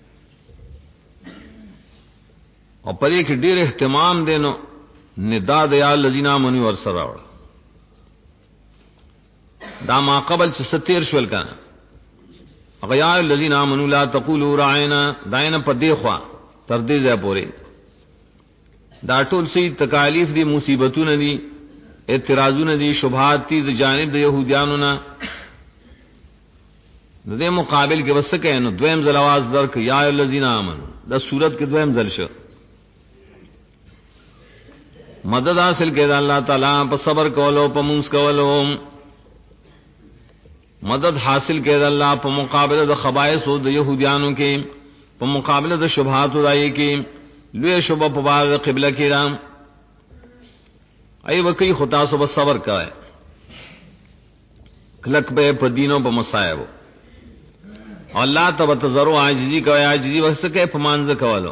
او پرې کې ډېر اهتمام دینو ندا د یا الذین آمنوا ور سره راوړ دا ما قبل چې ستیر شول کنه هغه یا الذین آمنوا لا تقولوا رعینا داینه په دی خوا تر دې ځای پورې دا ټول سي تکالیف دي مصیبتونه دي اعتراضونه دي شبهات دي د جانب د يهودانو نه د دې مقابل کې وسکه نو دویم ځل आवाज درک یا الذین آمنوا دا صورت کې دویم ځل شو مدد حاصل کړه الله تعالی په صبر کولو په مونږ کولو مدد حاصل کړه الله په مقابله د خبائث او د يهودانو کې په مقابله د شبهات دای کې لوی شبه په بار قبله کې رام ای وکي خدا سو صبر کوي کلک به په دینو په مصائب الله تبارک تزرو عاجزی کوي عاجزی وسکه په مانځ کولو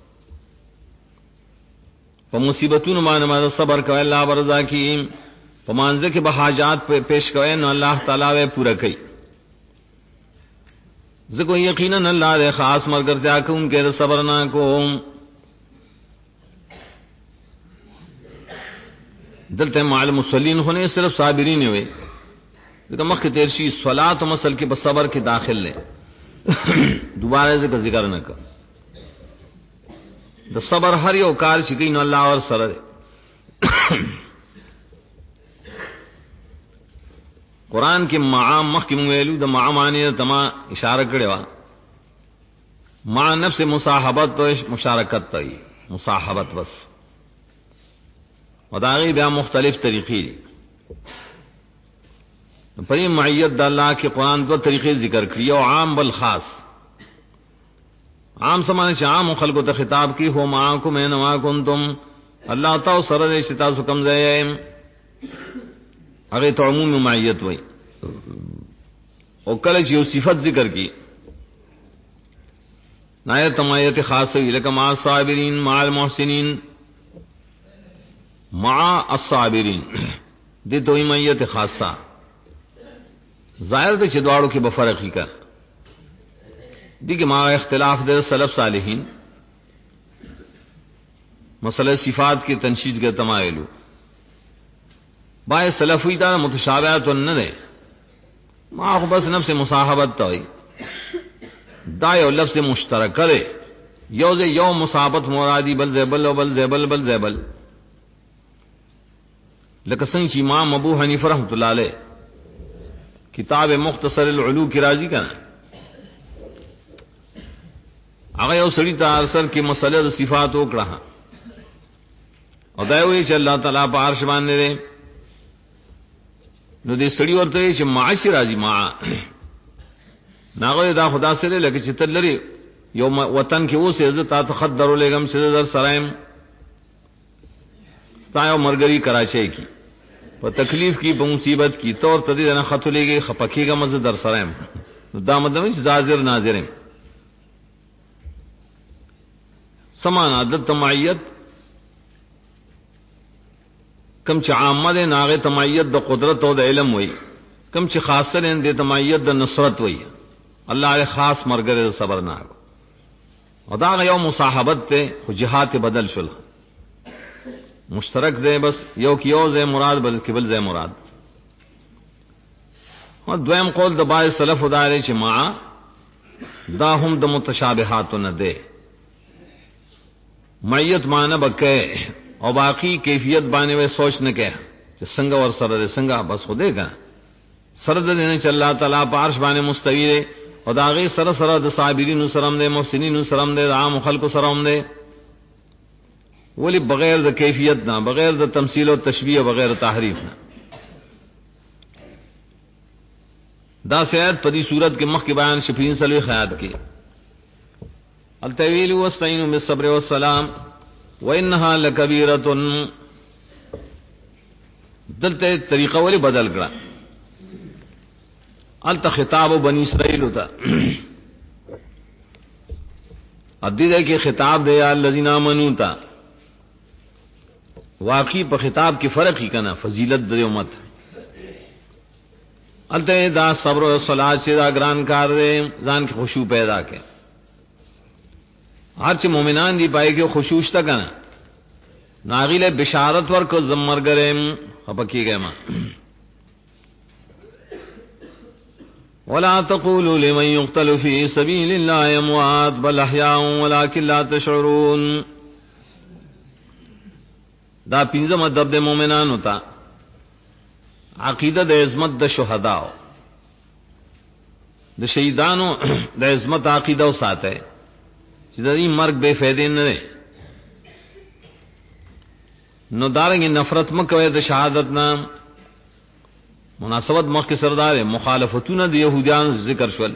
په مصیبتونو باندې صبر کوي الله ورزا کی په مانځ کې به حاجات پیش کوي نو الله تعالی به پورا کوي زکو یقینا الله دې خاص مرګرتیا کوونکې صبر نه کوم دلته مال مصلین ہونے صرف صابرین ہوئے ذکر مخ تیر شی صلات و مسل کے صبر کے داخل لے دوبارہ ذکر نہ کر د صبر ہر یو کار چې کین الله اور سره قرآن کې معام مخ کې ویلو د معامانی تما اشاره کړي وا مع نفس مصاحبت او مشارکت ته مصاحبت بس وداغی بیا مختلف طریقې دي په دې معیت د الله کې قرآن دو طریقې ذکر کړی او عام بل خاص عام سمانه چې عام خلقو ته خطاب کی هو معکم انما کنتم الله تعالی سره دې شتا حکم ځای هغه ته عموم معیت وای او کله چې یو صفت ذکر کی نایت معیت خاص وی لکه مع الصابرین مع المحسنین مع الصابرین دې دوی معیت خاصه ظاهر د چې دواړو کې به فرق هی کړ دي کې ما اختلاف د سلف صالحین مسئلہ صفات کی تنشید کے تمایلو بائے سلفی دا متشابہات نہ دے ما خو بس نفس مصاحبت توئی دا یو لفظ مشترک کرے یو زے یو مصاحبت مرادی بل زیبل و بل زیبل بل زیبل لکه څنګه چې امام ابو حنیفه رحمۃ اللہ علیہ کتاب مختصر العلو کی راضی کنا هغه یو سړی ته ارسل کې مسله د صفات وکړه او دا وی چې الله تعالی په عرش باندې دی نو دې سړی ورته چې معاش راضی ما ناغه دا خدا سره لکه چې تلری یو وطن کې اوسه عزت تا تخدر لګم چې در سرایم ستایو مرګری کراچۍ کی په تکلیف کی په مصیبت کی تور تدې نه خطلېږي خپکیګه مزه در سرایم دا مطلب چې زاجر ناظرم سمان عادت تمایت کم چې عامه ده ناغه تمایت د قدرت او د علم وای کم چې خاصه ده د تمایت د نصرت وای الله علی خاص مرګره صبر نه او دا یو مصاحبت ته جهات بدل شول مشترک ده بس یو کیو زه مراد بل کبل زه مراد او دویم قول د باز سلف وداري چې ما دا هم د متشابهات نه ده میت معنی بکے او باقی کیفیت باندې و سوچ نه کې چې څنګه ور سره څنګه بس خو دې کا سره د نه چې الله تعالی په عرش باندې مستوی دی او دا غي سره سره د صابرین سره هم د محسنین سره هم د عام خلق سره هم دی ولی بغیر د کیفیت نه بغیر د تمثيل او تشبیه بغیر تحریف نه دا سیادت په دې صورت کې مخ کې بیان شفین سلوی خیات کې التویل واستعینوا بالصبر والسلام وانها لکبیرۃ دلته طریقه ولی بدل کړه الته خطاب بنی اسرائیل ہوتا ادی دے کہ خطاب دے یا الذین آمنوا تا واقعی په خطاب کې فرق ہی کنا فضیلت د امت الته دا صبر او صلات سے دا گران کار دے ځان کې خشوع پیدا کړي ہر چ مومنان دی پائے کہ خشوع تا کنا ناغیل بشارت ور کو زمرګرم خپکی گئے ما ولا تقولوا لمن يقتل في سبيل الله اموات بل احياء ولكن لا تشعرون دا پنځم ادب د مؤمنانو ته عقیده د عظمت د شهدا د شهیدانو د عظمت عقیده او ساته چې د دې مرګ بے فائدې نه نه نو دارنګ نفرت مکوې د شهادت نام مناسبت مخ کے سردار مخالفتون د یہودیان ذکر شول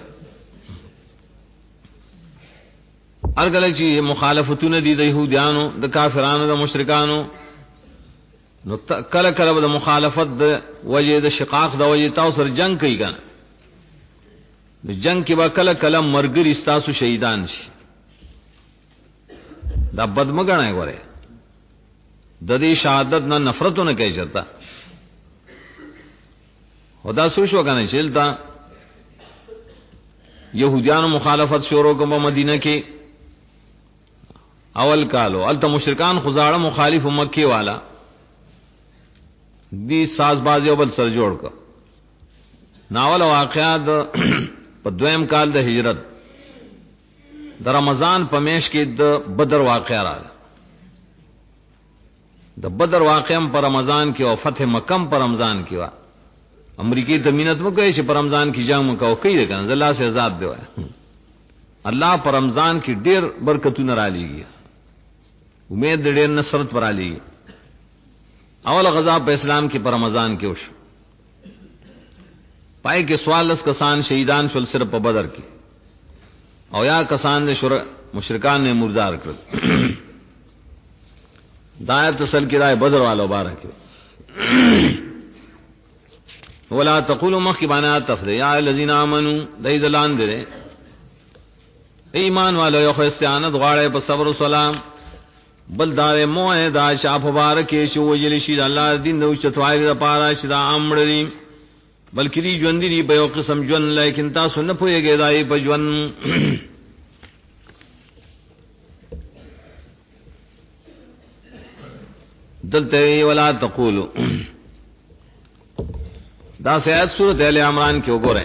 ارګل چې مخالفتون دي د یہودیانو د کافرانو د مشرکانو نو کله کله د مخالفت د وجه د شقاق د وجه تاسو سره جنگ کوي کنه د جنگ کې با کله کله مرګري تاسو شهیدان شي دا بدمګنه غوړي د دې شهادت نه نفرتونه کوي چرته خدا سوچو کنه چلتا یہودیانو مخالفت شروع کوم مدینہ کې اول کالو الته مشرکان خزاړه مخالف مکه والا دی ساز باز یو بل سر جوړ کو ناول واقعات په دویم کال د هجرت د رمضان په میش کې د بدر واقعا راغله د بدر واقعم پر رمضان کې او فتح مکم پر رمضان کې وا امریکای ته مینت وکړي چې پر رمضان کې جنگ وکاو کوي کنه الله سے آزاد دی الله پر رمضان کې ډېر برکتونه را لېږي امید ډېر نصرت پر را لېږي اول غزا په اسلام کې پر رمضان کې وشو پای کې سوالس کسان شهیدان شول صرف په بدر کې او یا کسان نے مشرکان نے مردار کړ دایت تسل کې راي بدر والو بارک ولا تقولوا مخبانا تفضل يا الذين امنوا دایذلان دې ایمان والو یو خو استعانت غواړي په صبر او سلام بل دار موه دا شاف مبارک شو وجل شي الله دین نو چتوای د پاره شي دا امړي بلکې دی ژوند دی په یو قسم ژوند لیکن تاسو نه پوهیږئ دای په ژوند دلته ولا تقولوا دا سیات سورۃ ال عمران کې وګورئ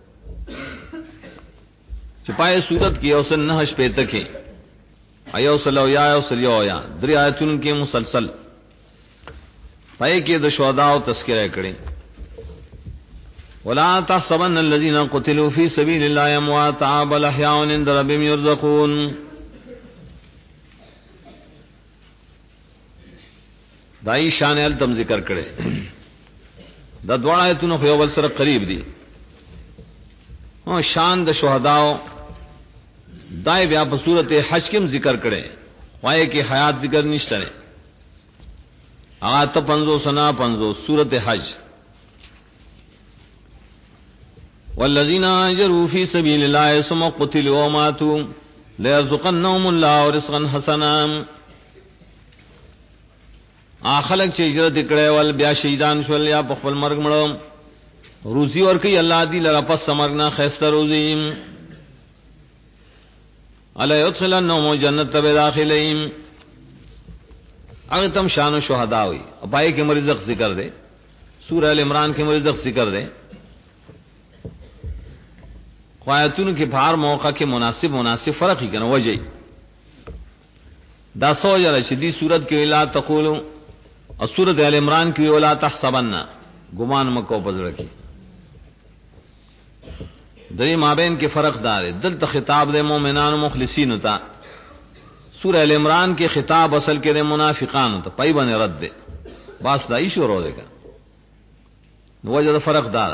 چې پای سورۃ کې اوس نه شپې تکي ایو صلو یا ایو صلیو یا درې آیتونو کې مسلسل پای کې د شهدا او تذکرہ کړي ولا تحسبن الذين قتلوا في سبيل الله امواتا بل احياء عند ربهم يرزقون دای شان ال تم ذکر کړي د دوه آیتونو خو ول سره قریب دي او شان د شهداو دای بیا په صورت حج کې ذکر کړي وای کې حیات ذکر نشته هغه ته 50 سنا 50 صورت حج والذین هاجروا فی سبیل الله ثم قتلوا وماتوا ليرزقنهم الله رزقا حسنا اخلق چې هجرت کړي ول بیا شهیدان شول یا په خپل مرګ مړو روزي ورکي الله دې لره پس مرګ نه خسته روزي الا يدخلنهم جنت بداخلهم هغه تم شان شهدا وي پای کې مرزق ذکر دے سورہ ال عمران کې مرزق ذکر دے قایتونو کې بهر موقع کې مناسب فرق هی کنه وجه دا سوجره چې دې صورت کې لا تقولوا او سورۃ ال عمران کې ولا تحسبن ګمان مکو پزړه کې دې مابین کې فرق دار دلته خطاب د مؤمنانو مخلصین ته سورہ ال عمران کې خطاب اصل کې د منافقانو ته پای باندې رد ده بس دای شروع ده نو وجه فرق دار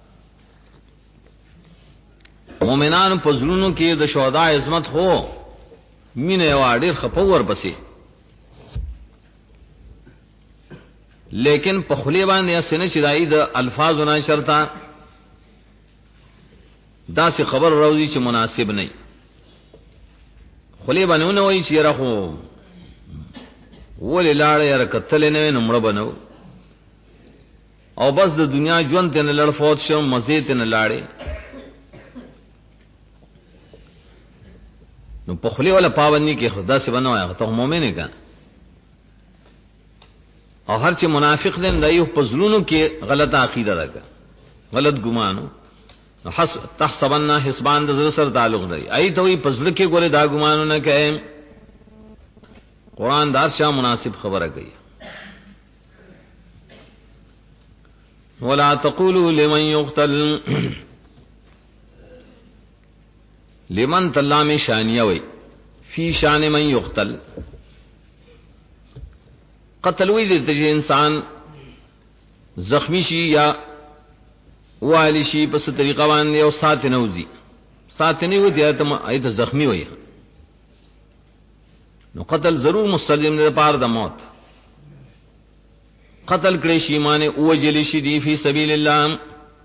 مومنان په زړونو کې د شهدا عظمت خو مینه واړي خپور پسې لیکن په خلی باندې اسنه چې دای د الفاظونه شرطا دا څه خبر راوځي چې مناسب نه خلی باندې نو وایي چې راخو ولې لاړې را کتل نه نمړ بنو او بس د دنیا ژوند ته نه لړ فوت شو مزه ته نه لاړې نو په خلی ولا پابندي کې خدا سے بنوای ته مؤمن نه او هر چې منافق دین دایو په زلونو کې غلط عقیده راکا غلط ګمانو تحسبن حسبان د زړه سره تعلق لري ای ته وي پزړه کې ګوره دا ګمانو نه کوي قران دار شاه مناسب خبره کوي ولا تقولوا لمن يقتل لمن تلام شانیه وي فی شان من يقتل قتل وی دې ته انسان زخمی شي یا والی شي په ست طریقه باندې او سات نوځي سات نه ودی ته ایت زخمی وي نو قتل ضرور مستلزم نه پار د موت قتل کړي شي معنی او جلی شي دی فی سبیل الله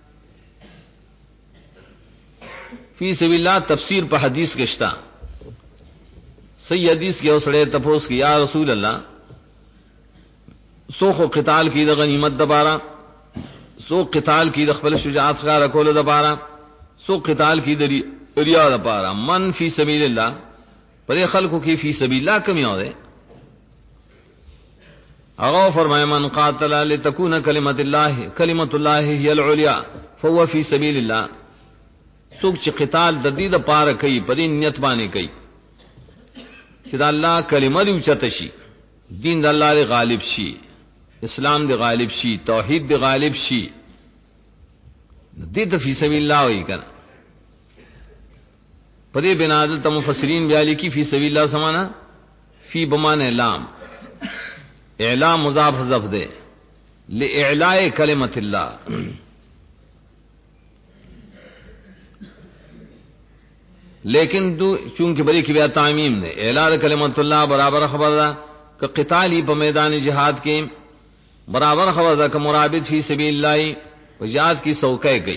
فی سبیل الله تفسیر په حدیث کې شتا صحیح حدیث کې اوسړه تپوس کې یا رسول الله سو خو قتال کی د غنیمت دبارا سو قتال کی د خپل شجاعت ښکار کول دبارا سو قتال کی د ریا دبارا من فی سبیل الله پر خلقو کی فی سبیل الله کم یو ده هغه فرمای من قاتل لتكون کلمت الله هي العليا فهو فی سبیل الله سو چې قتال د دې د پاره کوي په نیت باندې کوي چې د الله کلمه دی اوچته شي دین د الله غالب شي اسلام دی غالب شي توحید دی غالب شي دې ته فی سبیل الله وایي کنه په دې بنا د مفسرین بیا لیکي فی سبیل الله سمانا فی بمان اعلام اعلام مضاف حذف ده لاعلاء کلمت الله لیکن دو چونکہ بری کی بیا تعمیم نے اعلاء کلمت اللہ برابر خبر دا کہ قتالی په میدان جہاد کې برابر خبر دا کہ مرابط فی سبیل اللہ وجہاد کی سوکے گئی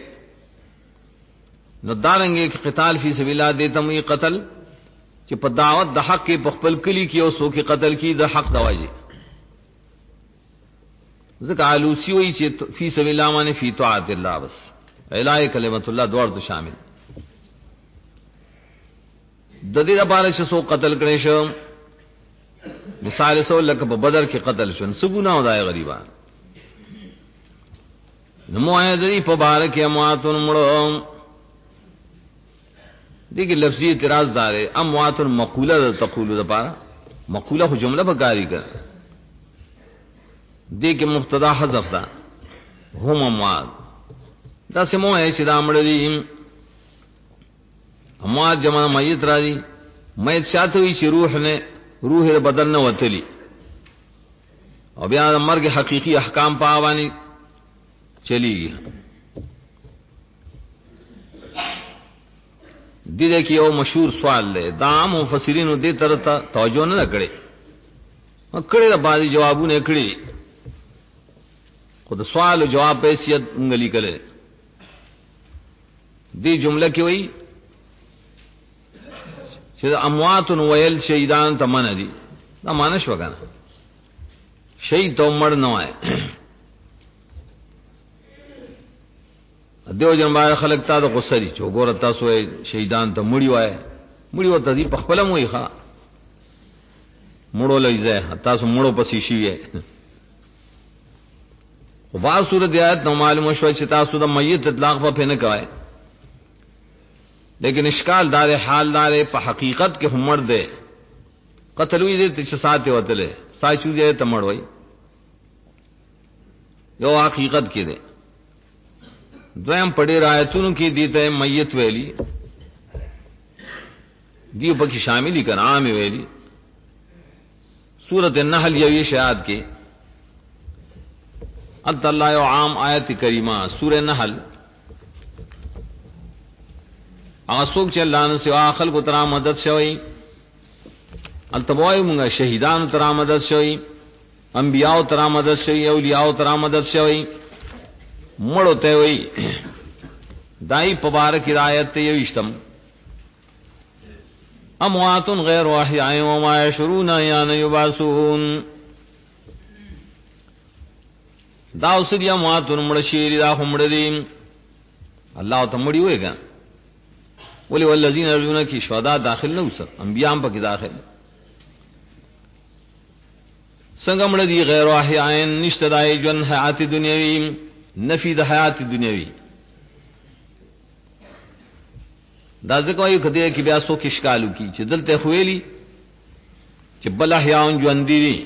نو دارنگے کہ قتال فی سبیل اللہ دیتا مئی قتل چې په دعوت د حق کې بخپل کلی کې او سو کې قتل کی د حق دواجی ذکر علوسی وی چې فی سبیل اللہ معنی فی طاعت اللہ بس اعلاء کلمت اللہ دوار تو شامل د دې لپاره چې سو قتل کړي شو مثال سو لکه په بدر کې قتل شون سګونه ودای غریبان نمو ایدری په بار کې امواتن مړو دغه لفظي اعتراض دار امواتن مقوله تقول د پاره مقوله خو جمله به کاری کړ دغه مبتدا حذف ده هم اموات دا سمو ہے چې دا مړ دي اموات جمع میت راځي میت شاته وي چې روح بدن نه وتلی او بیا مرګ حقيقي احکام پاوانی چلیږي دې کې یو مشهور سوال دی دا مفسرینو دې تر ته توجه نه کړي کړي دا بعضي جوابونه کړي خو د سوال او جواب په حیثیت موږ لیکل دې جمله کې وایي چې اموات ویل شهیدان ته من دي دا معنی شو کنه شهید ته مړ نه وای دیو جن باندې خلک تا د غسری چې وګوره تاسو شهیدان ته مړی وای مړی وته دي په خپل موي ښا مړو لږه تاسو مړو پسې شي او با صورت آیات نو معلومه شو چې تاسو د میت اطلاق په نه کوي لیکن اشکال دار حال دار په حقیقت کې همړ ده قتل وی دې چې ساتي وتله ساتو دې ته مړ وای یو حقیقت کې ده دویم پڑے رایتونو کې دیته میت ویلی دیو پکې شاملی کړه عام ویلی سورۃ النحل یوی شاعت کې الله یو عام آیت کریمه سورۃ النحل اسوک چې الله نو سوا خلق ترا مدد شوی التبوای مونږه شهیدان ترا مدد شوی انبیاء ترا مدد شوی اولیاء ترا مدد شوی مړو ته وی دای په بار کې آیت یو اشتم اموات غیر احیاء وما یشرون ایان یبعثون دا اوسدی اموات مړ شي دا همړ دي الله ته مړی وېګا ولی والذین یرجون کی شهدا داخل نو سر انبیاء هم پکې داخل څنګه مړ دي غیر احیاء نشته دای جن حیات دنیوی نفی د حیات دنیوی دا ځکه یو کده کې بیا سو کې اشکالو کی چې دلته خوېلی چې بل احیاء ژوند دي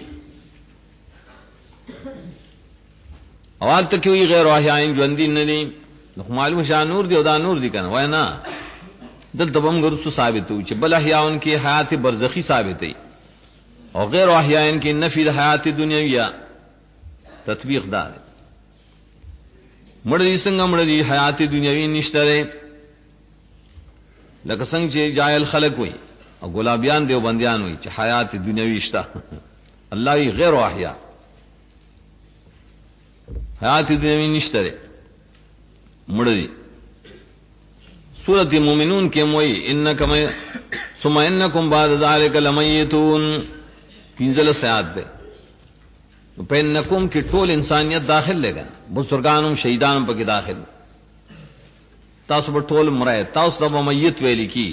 اول ته کې غیر احیاء ژوند دي نه دي نو معلوم شان نور دی او دا نور دي کنه وای نه دلته هم ګرځو ثابتو چې بل احیاء کې حیات برزخی ثابتې او غیر احیاء کې نفی د حیات دنیویہ تطبیق دار مړ دي څنګه مړ دي حیات دنیوي نشته لکه څنګه چې جاهل خلق وي او ګلابیان دیو بندیان وي چې حیات دنیوي شته الله وی غیر احیا حیات دنیوي نشته مړ دي سورۃ المؤمنون کې موي انکم ثم انکم بعد ذلک لمیتون پنځل سیات ده په انکم کې ټول انسانیت داخل لګا بزرګانم شهیدانم پکې داخل تاسو په ټول مرای تاسو د میت ویل کی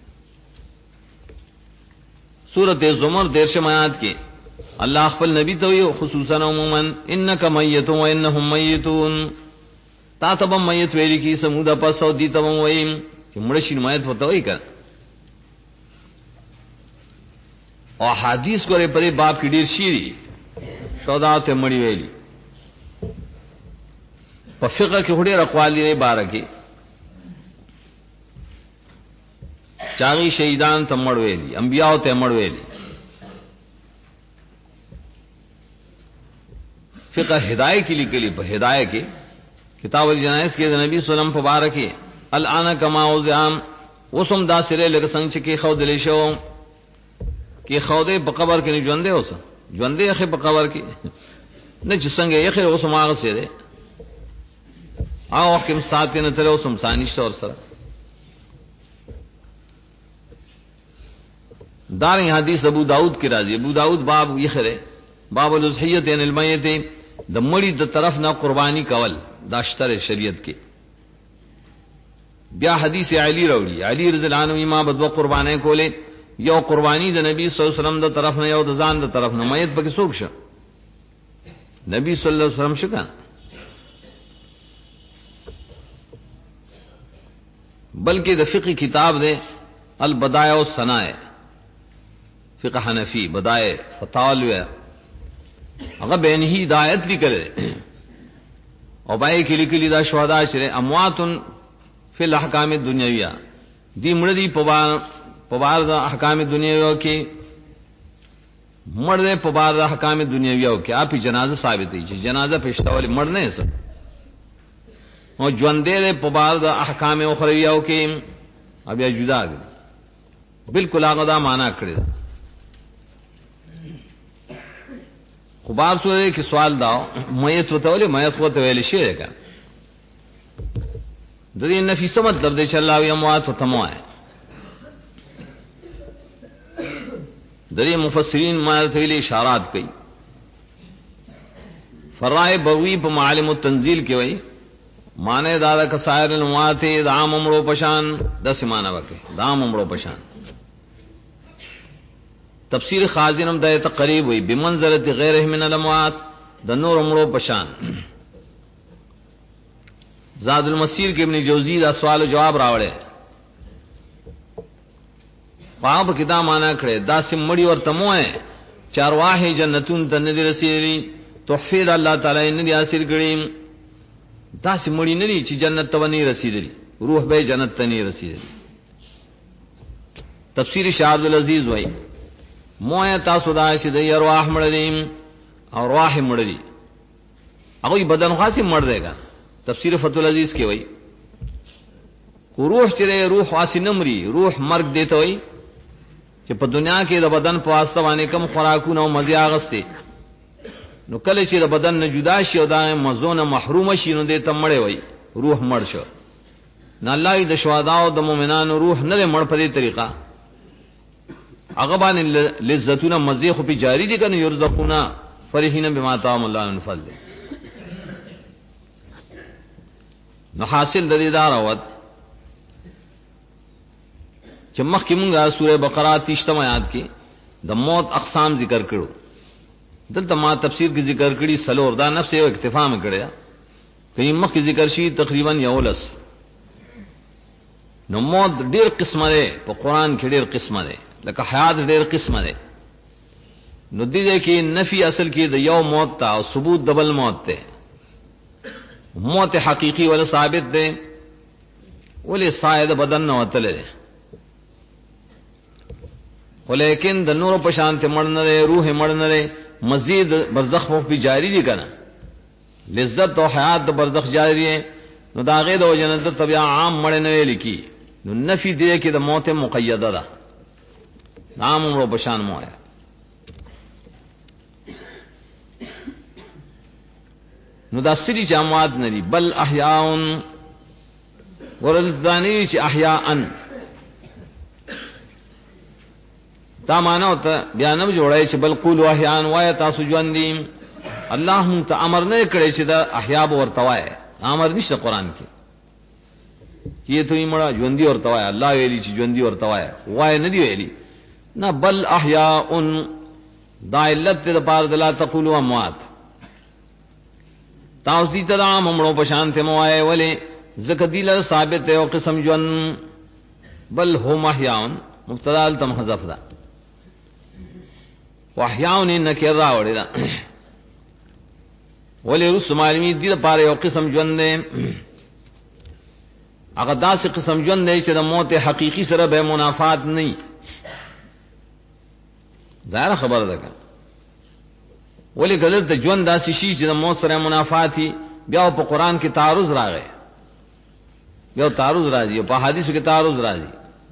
سورۃ الزمر 13 آیات کې الله خپل نبی ته وی خصوصا عموما انک میت و انهم میتون تاسو به میت ویل کی سمودا پسو دي ته وی چې مړ شي میت وته وی کا او حدیث کوي پرې باب کې ډیر شي سودا ته مړی ویلی په فقہ کې هډه اقوالی بارکه چاغي شهیدان ته مړ ویلی انبیاء ته مړ ویلی فقہ ہدایت کی لیکلی په ہدایت کې کتاب الجنائز کې د نبی صلی الله علیه وسلم مبارکه الان کما اوزام وسم دا سره لکه څنګه چې خو دلی شو کې خوده په قبر کې نه ژوندې اوسه ژوندې اخی په قبر کې نه چې څنګه یې اوس ماغه سره او کوم ساتي نه تر اوسم ثاني شور سره دار حدیث ابو داؤد کې راځي ابو داؤد باب یې خره باب الاضحیه ان المیت د مړي د طرف نه قربانی کول دا شتره شریعت کې بیا حدیث علی راوړي علی رضی الله عنه ما بدو قربانه کوله یو قربانی د نبی صلی الله علیه وسلم د طرف نه یو د ځان د طرف نه میت پکې څوک شه نبی صلی الله علیه وسلم شکا بلکہ د فقہ کتاب دے البدائع والصنائع فقہ حنفی بدائع فتاوی هغه بین ہی ہدایت لیکل او بای کې لیکلی دا شهدا شره اموات فی الاحکام الدنیویہ دی مړ دی په بار د احکام دنیویو کې مړ دی په بار د احکام دنیویو کې اپی جنازه ثابت دی چې جنازه پښتول مړ نه ہے او ژوند دی په بار د احکام اخرویو کې بیا جدا دي بالکل هغه دا معنا کړی خو بار سوې کې سوال داو میت وتولې میت وته ویل شي کا د دې نفي څه مطلب دی چې الله یې اموات وتموه د دې مفسرین ما ته ویلي اشارات کوي فرائے بوی په معالم التنزیل کې وایي معنی دا د کسائر الاموات د عام عمرو پشان د سمانه وکي د عام عمرو پشان تفسیر خازنم د تقریب وی بمنزله غیره من الاموات د نور عمرو پشان زاد المسیر کې ابن جوزی دا سوال او جواب راوړل باب کدا معنا کړي دا سم مړی ورته موه چارواح جنتون ته نه رسېږي توحید الله تعالی نه دی حاصل کړي دا سم مړی نه دي چې جنت ته ونی رسېږي روح به جنت ته نه رسېږي تفسیر شاه عبد العزيز وای موه تاسو دا چې د ارواح مړدي او روح مړدي هغه بدن خاصه مړ دیګا تفسیر فتح العزیز کې وای روح چې روح واسي نمري روح مرګ دیته وای چې په دنیا کې د بدن په واسطه باندې کم خوراکونه او مزه اغسته نو کله چې د بدن نه جدا شي او د مزونه محروم شي نو دې ته مړې وای روح مړ شو نه الله د شهدا او د مؤمنانو روح نه مړ په دې طریقه هغه باندې لذتونه مزه خو په جاری دي کنه یرزقونا فرحین بما تام الله من فضل نو حاصل د دې داروت چې مخکې مونږه سوره بقره 30 آیات کې د موت اقسام ذکر کړو دلته ما تفسیر کې ذکر کړي سلور دا نفس یو اکتفا مې کړیا کله مخکې ذکر شي تقریبا یولس نو موت ډېر قسمه ده په قران کې ډېر قسمه ده لکه حیات ډېر قسمه ده نو دې کې نفي اصل کې د یو موت تا او ثبوت دبل موت ته موت حقیقی ولا ثابت ده ولې صاحب بدن نه وتله ولیکن د نور په شان ته مړ نه روح مړ نه مزید برزخ په جاری دي کنه لذت او حیات د برزخ جاری دي نو دا غي د جنت طبيعه عام مړ نه لیکي نو نفي دې کې د موت مقیده ده نام عمر په شان مو ہے نو دا سری جامعات ندی بل احیاء ورزدانی چې احیاءن دا معنا ته بیانم جوړای چې بل قول احیان وای تاسو ژوند دي الله هم ته امر نه کړی چې دا احیا ورته وای امر نشته قران کې چې ته یې مړه ژوند دي ورته وای الله ویلي چې ژوند دي ورته وای نه دی ویلي نه بل احیاء دا علت د پاره د لا تقولوا اموات تاسو دې ته مړو په شان ته موای ولې زکه دل ثابت یو قسم ژوند بل هم احیاء مبتدا تم حذف ده واحیاون نکر راوړی دا ولې رسول معلومی دي لپاره یو قسم ژوند دی هغه داسې قسم ژوند دی چې د موت حقيقي سره به منافات نه ظاهر خبره ده ولې غلط د ژوند داسې شي چې د موت سره منافات بیا په قران کې تعارض راغی یو تعارض راځي په حدیثو کې تعارض راځي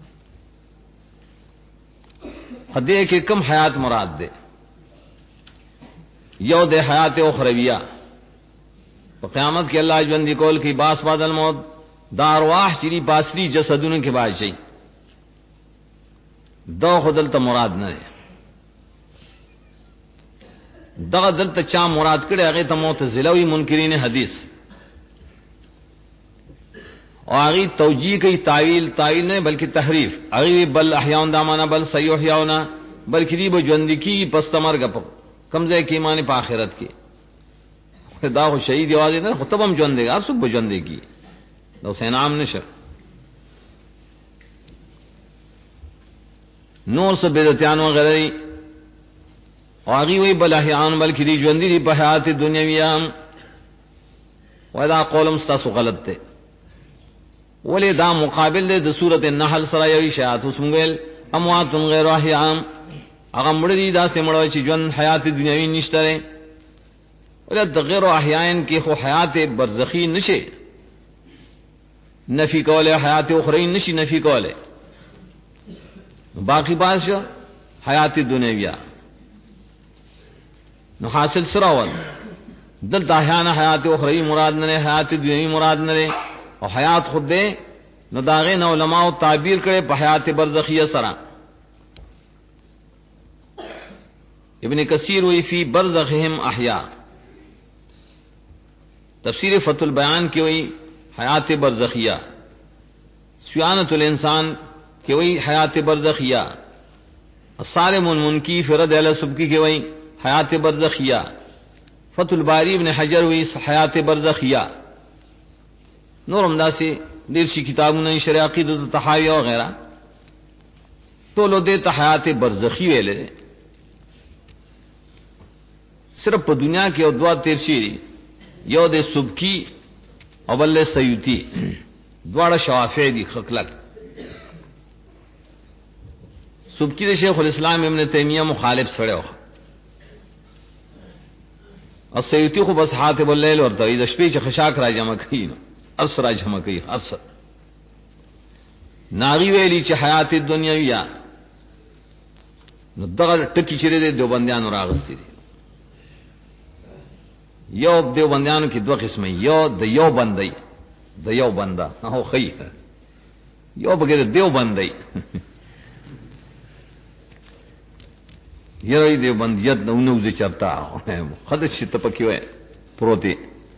هدیه کې کم حیات مراد ده یو د حیات اخرویہ په قیامت کې الله ژوند کول کې باس بعد الموت دا ارواح چې باسری جسدونو کې باز شي دا خدل ته مراد نه ده دغه دلته چا مراد کړي هغه ته معتزله وی منکرین حدیث اور آگی توجیہ کی تعویل نہیں بلکہ تحریف آگی بل احیاؤن دامانا بل سیو احیاؤنا بلکہ دی بجوندی کی پستمر گپ کمزے کی ایمان پا آخرت کی دا خو شہید آوازی نا خطب ہم جوندے گا ہر سب بجوندے کی دا حسین عام نشر نور سے بیدتیان وغیرہ اور آگی وہی بل احیاؤن بلکہ دی جوندی دی پا حیات دنیاویام وَإِذَا قَوْلُمْ سْتَاسُ غلط تے ولی دا مقابل دے دا سورت النحل سرا یوی شیعات اسمگویل اموات غیر احیام اگا مردی دا سے مروی چی جون حیات دنیاوی نشترے ولی دا غیر احیائن کی خو حیات برزخی نشے نفی کولے حیات اخرین نشی نفی کولے باقی بات شا حیات دنیاویہ نو حاصل سراول دل تاہیانا حیات اخری مراد نرے حیات دنیاوی مراد نرے اور حیات خود دے نو داغے نو علماء تعبیر کرے پا حیات برزخیہ سرا ابن کثیر وی فی برزخہم احیاء تفسیر فتح البیان کی وی حیات برزخیہ سیانت الانسان کی وی حیات برزخیہ الصارم المنکی فی رد علی سبکی کی وی حیات برزخیہ فتح الباری ابن حجر وی حیات برزخیہ نور امدا سے دیر سی کتابوں نے شرع عقیدۃ تحاویہ وغیرہ تو لو دے حیات برزخی ویلے صرف دنیا کے ادوا تیرشی یو دے سبکی اول سیوتی دوڑا شوافع دی خلق سبکی دے شیخ الاسلام ابن تیمیہ مخالف سڑے ہو اور سیوتی کو بس حاتب اللیل اور توید اشپی چ خشاک را جمع کین ارس را جمع کی ارس ناغي ویلی چې حیات دنیاویہ نو دغه ټکی چیرې دې دیوبندیانو راغستې دي یو دیوبندیانو کې دوه قسمه یو د یو بندي د یو بندا هو خی یو بغیر دیوبندي یوی دیوبندیت نو ځ چرتا خدای چې تپکی وای پروتي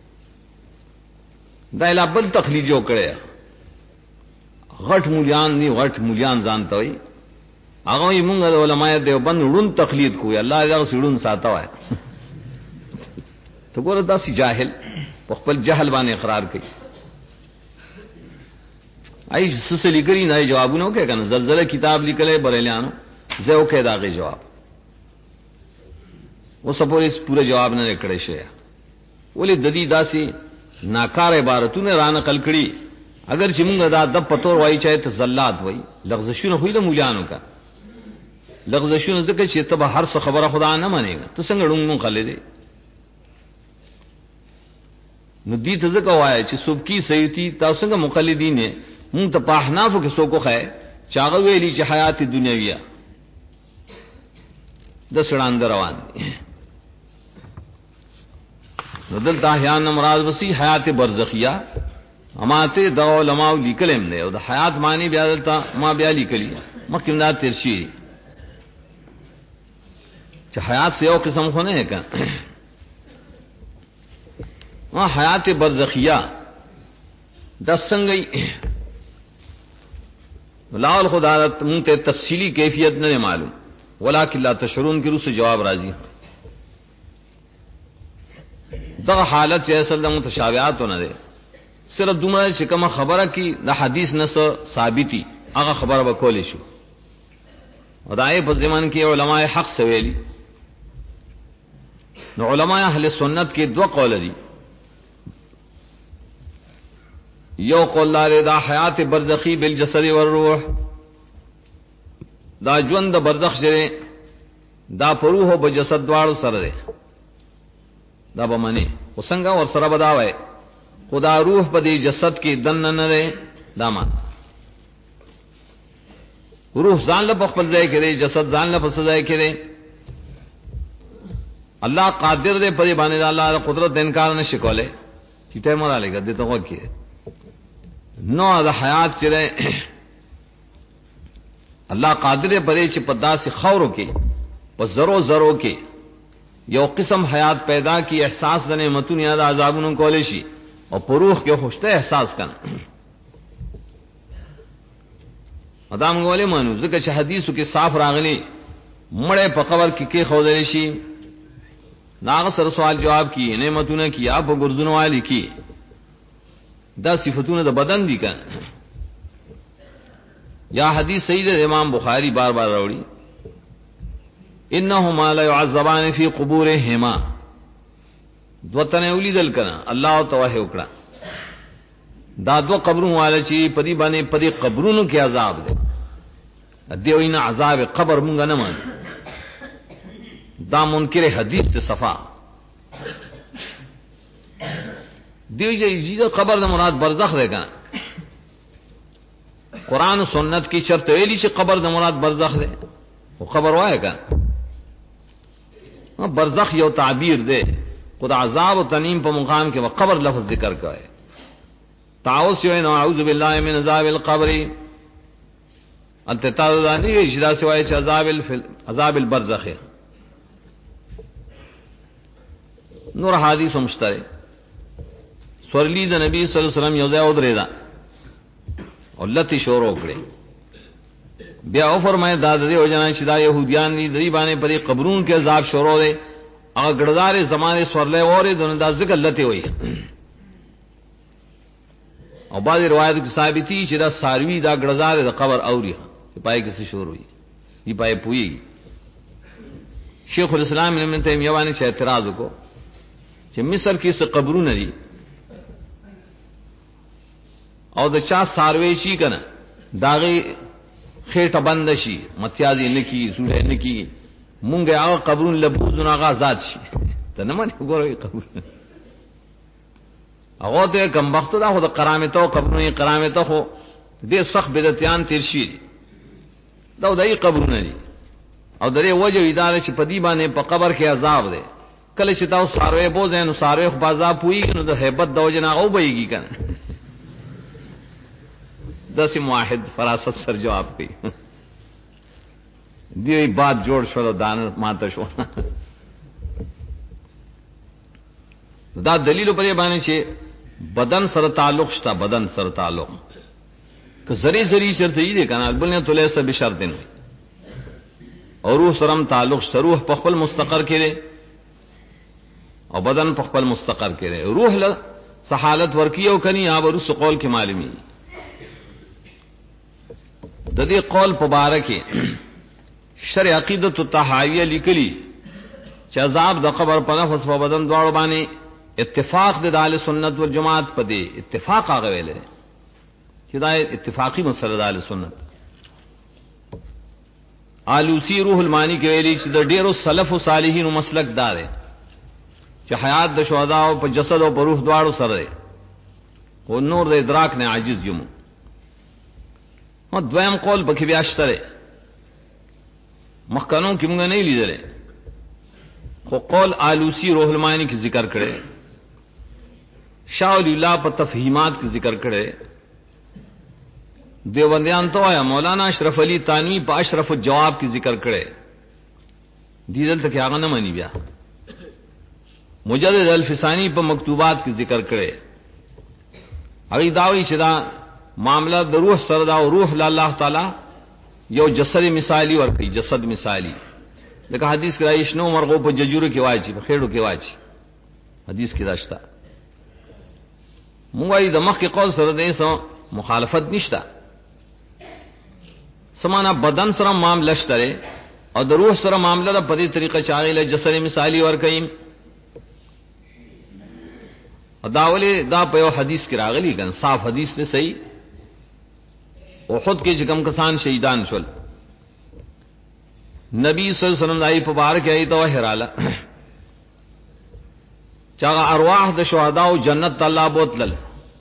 دا الا بل تخلیج جو کړي غټ مولیان نی غټ مولیان ځانته وي هغه یې مونږ د علماء دیوبند ورون تقلید کوی الله دا سړون ساته وای تو ګوره داسې جاهل په خپل جهل باندې اقرار کوي ای سسلی کری نه جوابونه کوي کنه زلزلہ کتاب لیکلې بریلیانو زه وکړه داغه جواب وہ سپور اس پورے جواب نہ کړی شوی ولی ددی داسي ناکار عبارتونه را نقل کړي اگر چې موږ دا د پتور وای چای ته زلات وای لغزشونه خو له مولیانو کا لغزشونه ځکه چې ته به هر څه خبره خدا نه مانېږي ته څنګه ډونګ خلې دي نو دې ته ځکه وای چې سبکی سیوتی تاسو څنګه مقلدین نه مونږ ته په احنافو کې څوک خای چاغه ویلی چې حیات دنیاویہ د سړاند روان دي نو دلته احیان مراد وسی حیات برزخیہ اماته د علماء لیکلم نه او د حیات معنی بیا دلته ما بیا لیکلی مکه نه ترشی چې حیات سے یو قسم خو نه کړه ما حیات برزخیہ د څنګه لاول خدایت مونږ ته تفصیلی کیفیت نه معلوم ولکن لا تشعرون کی روح سے جواب راضی دغه حالت چې اصل د متشابهات نه ده صرف دومره چې کومه خبره کی د حدیث نه ثابتی هغه خبره به کولې شو او دای په زمان کې علماء حق سویلی نو علماء اهل سنت کې دوه قول دي یو قول لري دا حیات برزخی بالجسد والروح دا ژوند برزخ جره دا پروح او بجسد دواړو سره ده دا به معنی وسنګ ور سره بداوي خدا روح په دې جسد کې دن نه ده دا مان روح ځان له خپل ځای کې جسد ځان له په ځای کې الله قادر دې په باندې الله قدرت انکار نشي کولای چې ته مراله ګد ته وکي نو دا حیات چره اللہ قادر پرے چ پدا سے خورو کے پس ذرو ذرو کے یو قسم حیات پیدا کی احساس د نعمتوں یاد عذابوں کولے شي او پروح کے خوشتے احساس کنا ادم غولې مانو ځکه چې حدیثو کې صاف راغلي مړې په قبر کې خودل شي ناغه سره سوال جواب کی نعمتونه کی اپ ګرځونو والی کی دا صفاتونه د بدن دي کنه یا حدیث صحیح ہے امام بخاری بار بار راوړي انهما لا يعذبان في قبورهما دوتنه ولیدل کنه الله توه وکړه دا دو قبرونو والا چې پدی باندې پدی قبرونو کې عذاب دی دیوینه عذاب قبر مونږ نه مان دا منکر حدیث ته صفا دیو قبر د مراد برزخ دی کنه قرآن و سنت کی شرط ویلی چې قبر د مراد برزخ دی او قبر وای کنه برزخ یو تعبیر دی خدا عذاب و تنیم په مقام کې قبر لفظ ذکر کوي تعوذ یو نه اعوذ بالله من عذاب القبر التتاذانی اجرا سوای چې عذاب البرزخ نور حدیث مشترک سورلی د نبی صلی الله علیه وسلم یو ځای ودرېدا او لتی شروع کړي بیا او فرمایي دا د دې وجنه چې دا يهوديان دي دوی باندې په قبرونو کې عذاب شروع دي او ګړدار زمانه سورلې وره دونه دا ذکر لتی وي او بعض روایت کې ثابتي چې دا ساروی دا ګړدار د قبر اوري چې پای کې څه شروع وي دی پای پوي شیخ الاسلام ابن تیمیہ باندې چې اعتراض وکړو چې مصر کې څه قبرونه دي او د چا ساروی شي کنه داغه خېټه بند شي متیازي نکی سوره نکی مونږه هغه قبرون لبوزونه هغه آزاد شي ته نه مونږ ګورې قبر هغه ته کم وخت دا خو د کرامتو قبرونه کرامتو خو ډېر سخت بدعتيان تیر شي دا دای قبرونه دي او درې وجه اداره چې پدی باندې په قبر کې عذاب ده کله چې تاسو ساروی بوزه نو ساروی خو بازا پوي نو د hebat د وجنه او بيږي کنه داسې موحد فراست سر جواب کوي دی بات جوړ شو دان ماته شو دا دلیل په دې باندې چې بدن سره تعلق شته بدن سره تعلق که زری زری شرط یې کنه بل نه تله سب شرط نه او روح سره تعلق شته روح په خپل مستقر کړي او بدن په خپل مستقر کړي روح له سحالت ورکیو کني یا ورس قول کې معلومي د دې قول په باره کې شرع عقیدۃ الطحاویہ لیکلی چې عذاب د قبر په نفس په بدن دواړو باندې اتفاق د اهل سنت والجماعت په دې اتفاق هغه ویل چې دا اتفاقی مسله د اهل سنت آلوسی روح المانی کې ویلي چې د ډیرو سلف او صالحین مسلک دار چې حیات د شهدا او په جسد او په روح دواړو سره او نور د ادراک نه عاجز یم او دویم قول پکې بیا شته مخکانو کې موږ نه لیدل خو قول آلوسی روح المانی کې ذکر کړي شاہ ولی اللہ په تفہیمات کې ذکر کړي دیوبندیان ته وایا مولانا اشرف علی تانوی په اشرف الجواب کې ذکر کړي دي دلته کې هغه نه مانی بیا مجدد الفسانی په مکتوبات کې ذکر کړي هغه داوی چې دا معاملہ د روح سره دا او روح له الله تعالی یو جسد مثالی ورکړي جسد مثالی لکه حدیث کې راځي شنو مرغو په ججورو کې واچي په خېړو کې واچي حدیث کې راځي موږ وايي د مخ کې قول سره دې سو مخالفت نشته سمانا بدن سره معاملہ شته او د روح سره معاملہ د په دې طریقه چاغله جسد مثالی ورکړي داوله دا په یو حدیث کې راغلی ګن صاف حدیث ته صحیح احد کې چې کم کسان شهیدان شول نبی صلی الله علیه وسلم دای په بار کې ایت او هراله چا ارواح د شهدا او جنت الله بوتل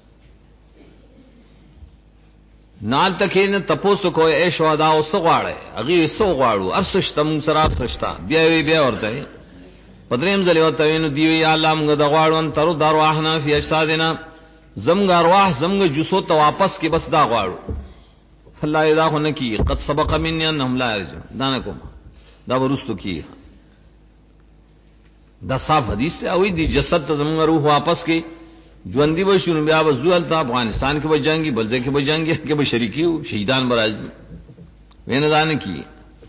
نال تکین تپوسو کوی اے شهدا او سغواړي اغه سغواړو ارسشتم سرا سشتا بیا ورته پدریم ځلې وته وینو دی یا الله موږ د غواړو تر دروحنا فی اجسادنا زمغ ارواح زمغ جسو ته واپس کې بس دا غواړو الله اذا هو نکی قد سبق مني انهم لا يرجون دانکم دا ورستو کی دا صاحب حدیث او دی جسد ته زمغ روح واپس کې ژوندۍ به شو بیا به ځو هلته افغانستان کې به جنگي بل ځای کې به جنگي کې به شریکي وو شهیدان به راځي وینه دانه کی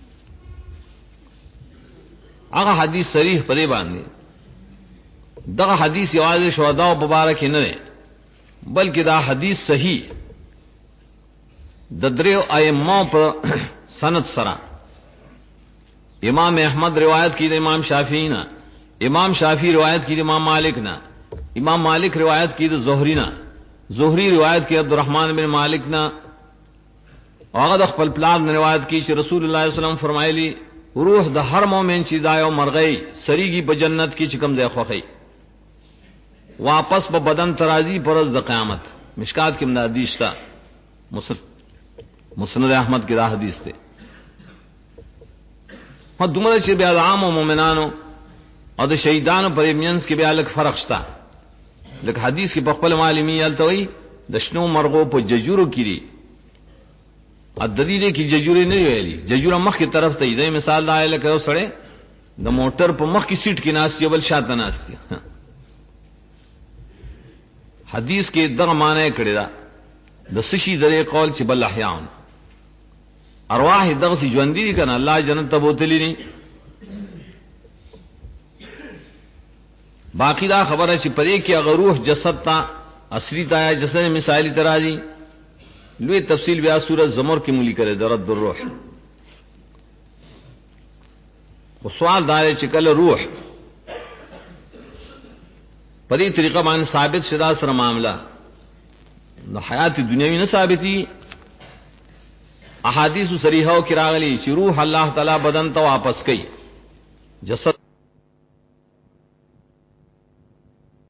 هغه حدیث صریح پرې باندې دغه حدیث یوازې شهدا او مبارک نه دی بلکې دا حدیث صحیح د دریو ائمه په سند سره امام احمد روایت کی امام شافعی نا امام شافعی روایت کی امام مالک نا امام مالک روایت کی زہری نا زہری روایت کی عبدالرحمن بن مالک نا هغه د خپل پلان روایت کی چې رسول الله صلی الله علیه وسلم فرمایلی روح د هر مؤمن چې دایو مرغی سریږي په جنت کې چې کوم ځای خوخی واپس په بدن ترازی پر د قیامت مشکات کې حدیث تا مسند احمد کی دا حدیث ته په دومره چې بیا عام مؤمنانو او د شهیدانو پر مینس کې بیا الګ فرق شته لکه حدیث کې په خپل معلومی الته وي د شنو مرغو په ججورو کړي ا دلیل کې ججوري نه ویلي ججوره مخ کی طرف ته دی مثال دا لکه سړی د موټر په مخ کی سیټ کې ناست یو بل شاته ناست حدیث کې دغه معنی کړی دا د سشي درې قول چې بل احیان ارواح دغه سي ژوند دي کنه الله جنت ته بوتلی نه باقی دا خبره چې پرې کې هغه روح جسد تا اصلي تا جسد مثالی ترازی لوی تفصیل بیا سورۃ زمر کې مولي کړي درد الروح خو سوال دا چې کله روح په دې طریقه باندې ثابت شدا سره معاملہ نو حیات دنیوي نه ثابتي احادیث صریحه او کراغلی چې روح الله تعالی بدن ته واپس کوي جسد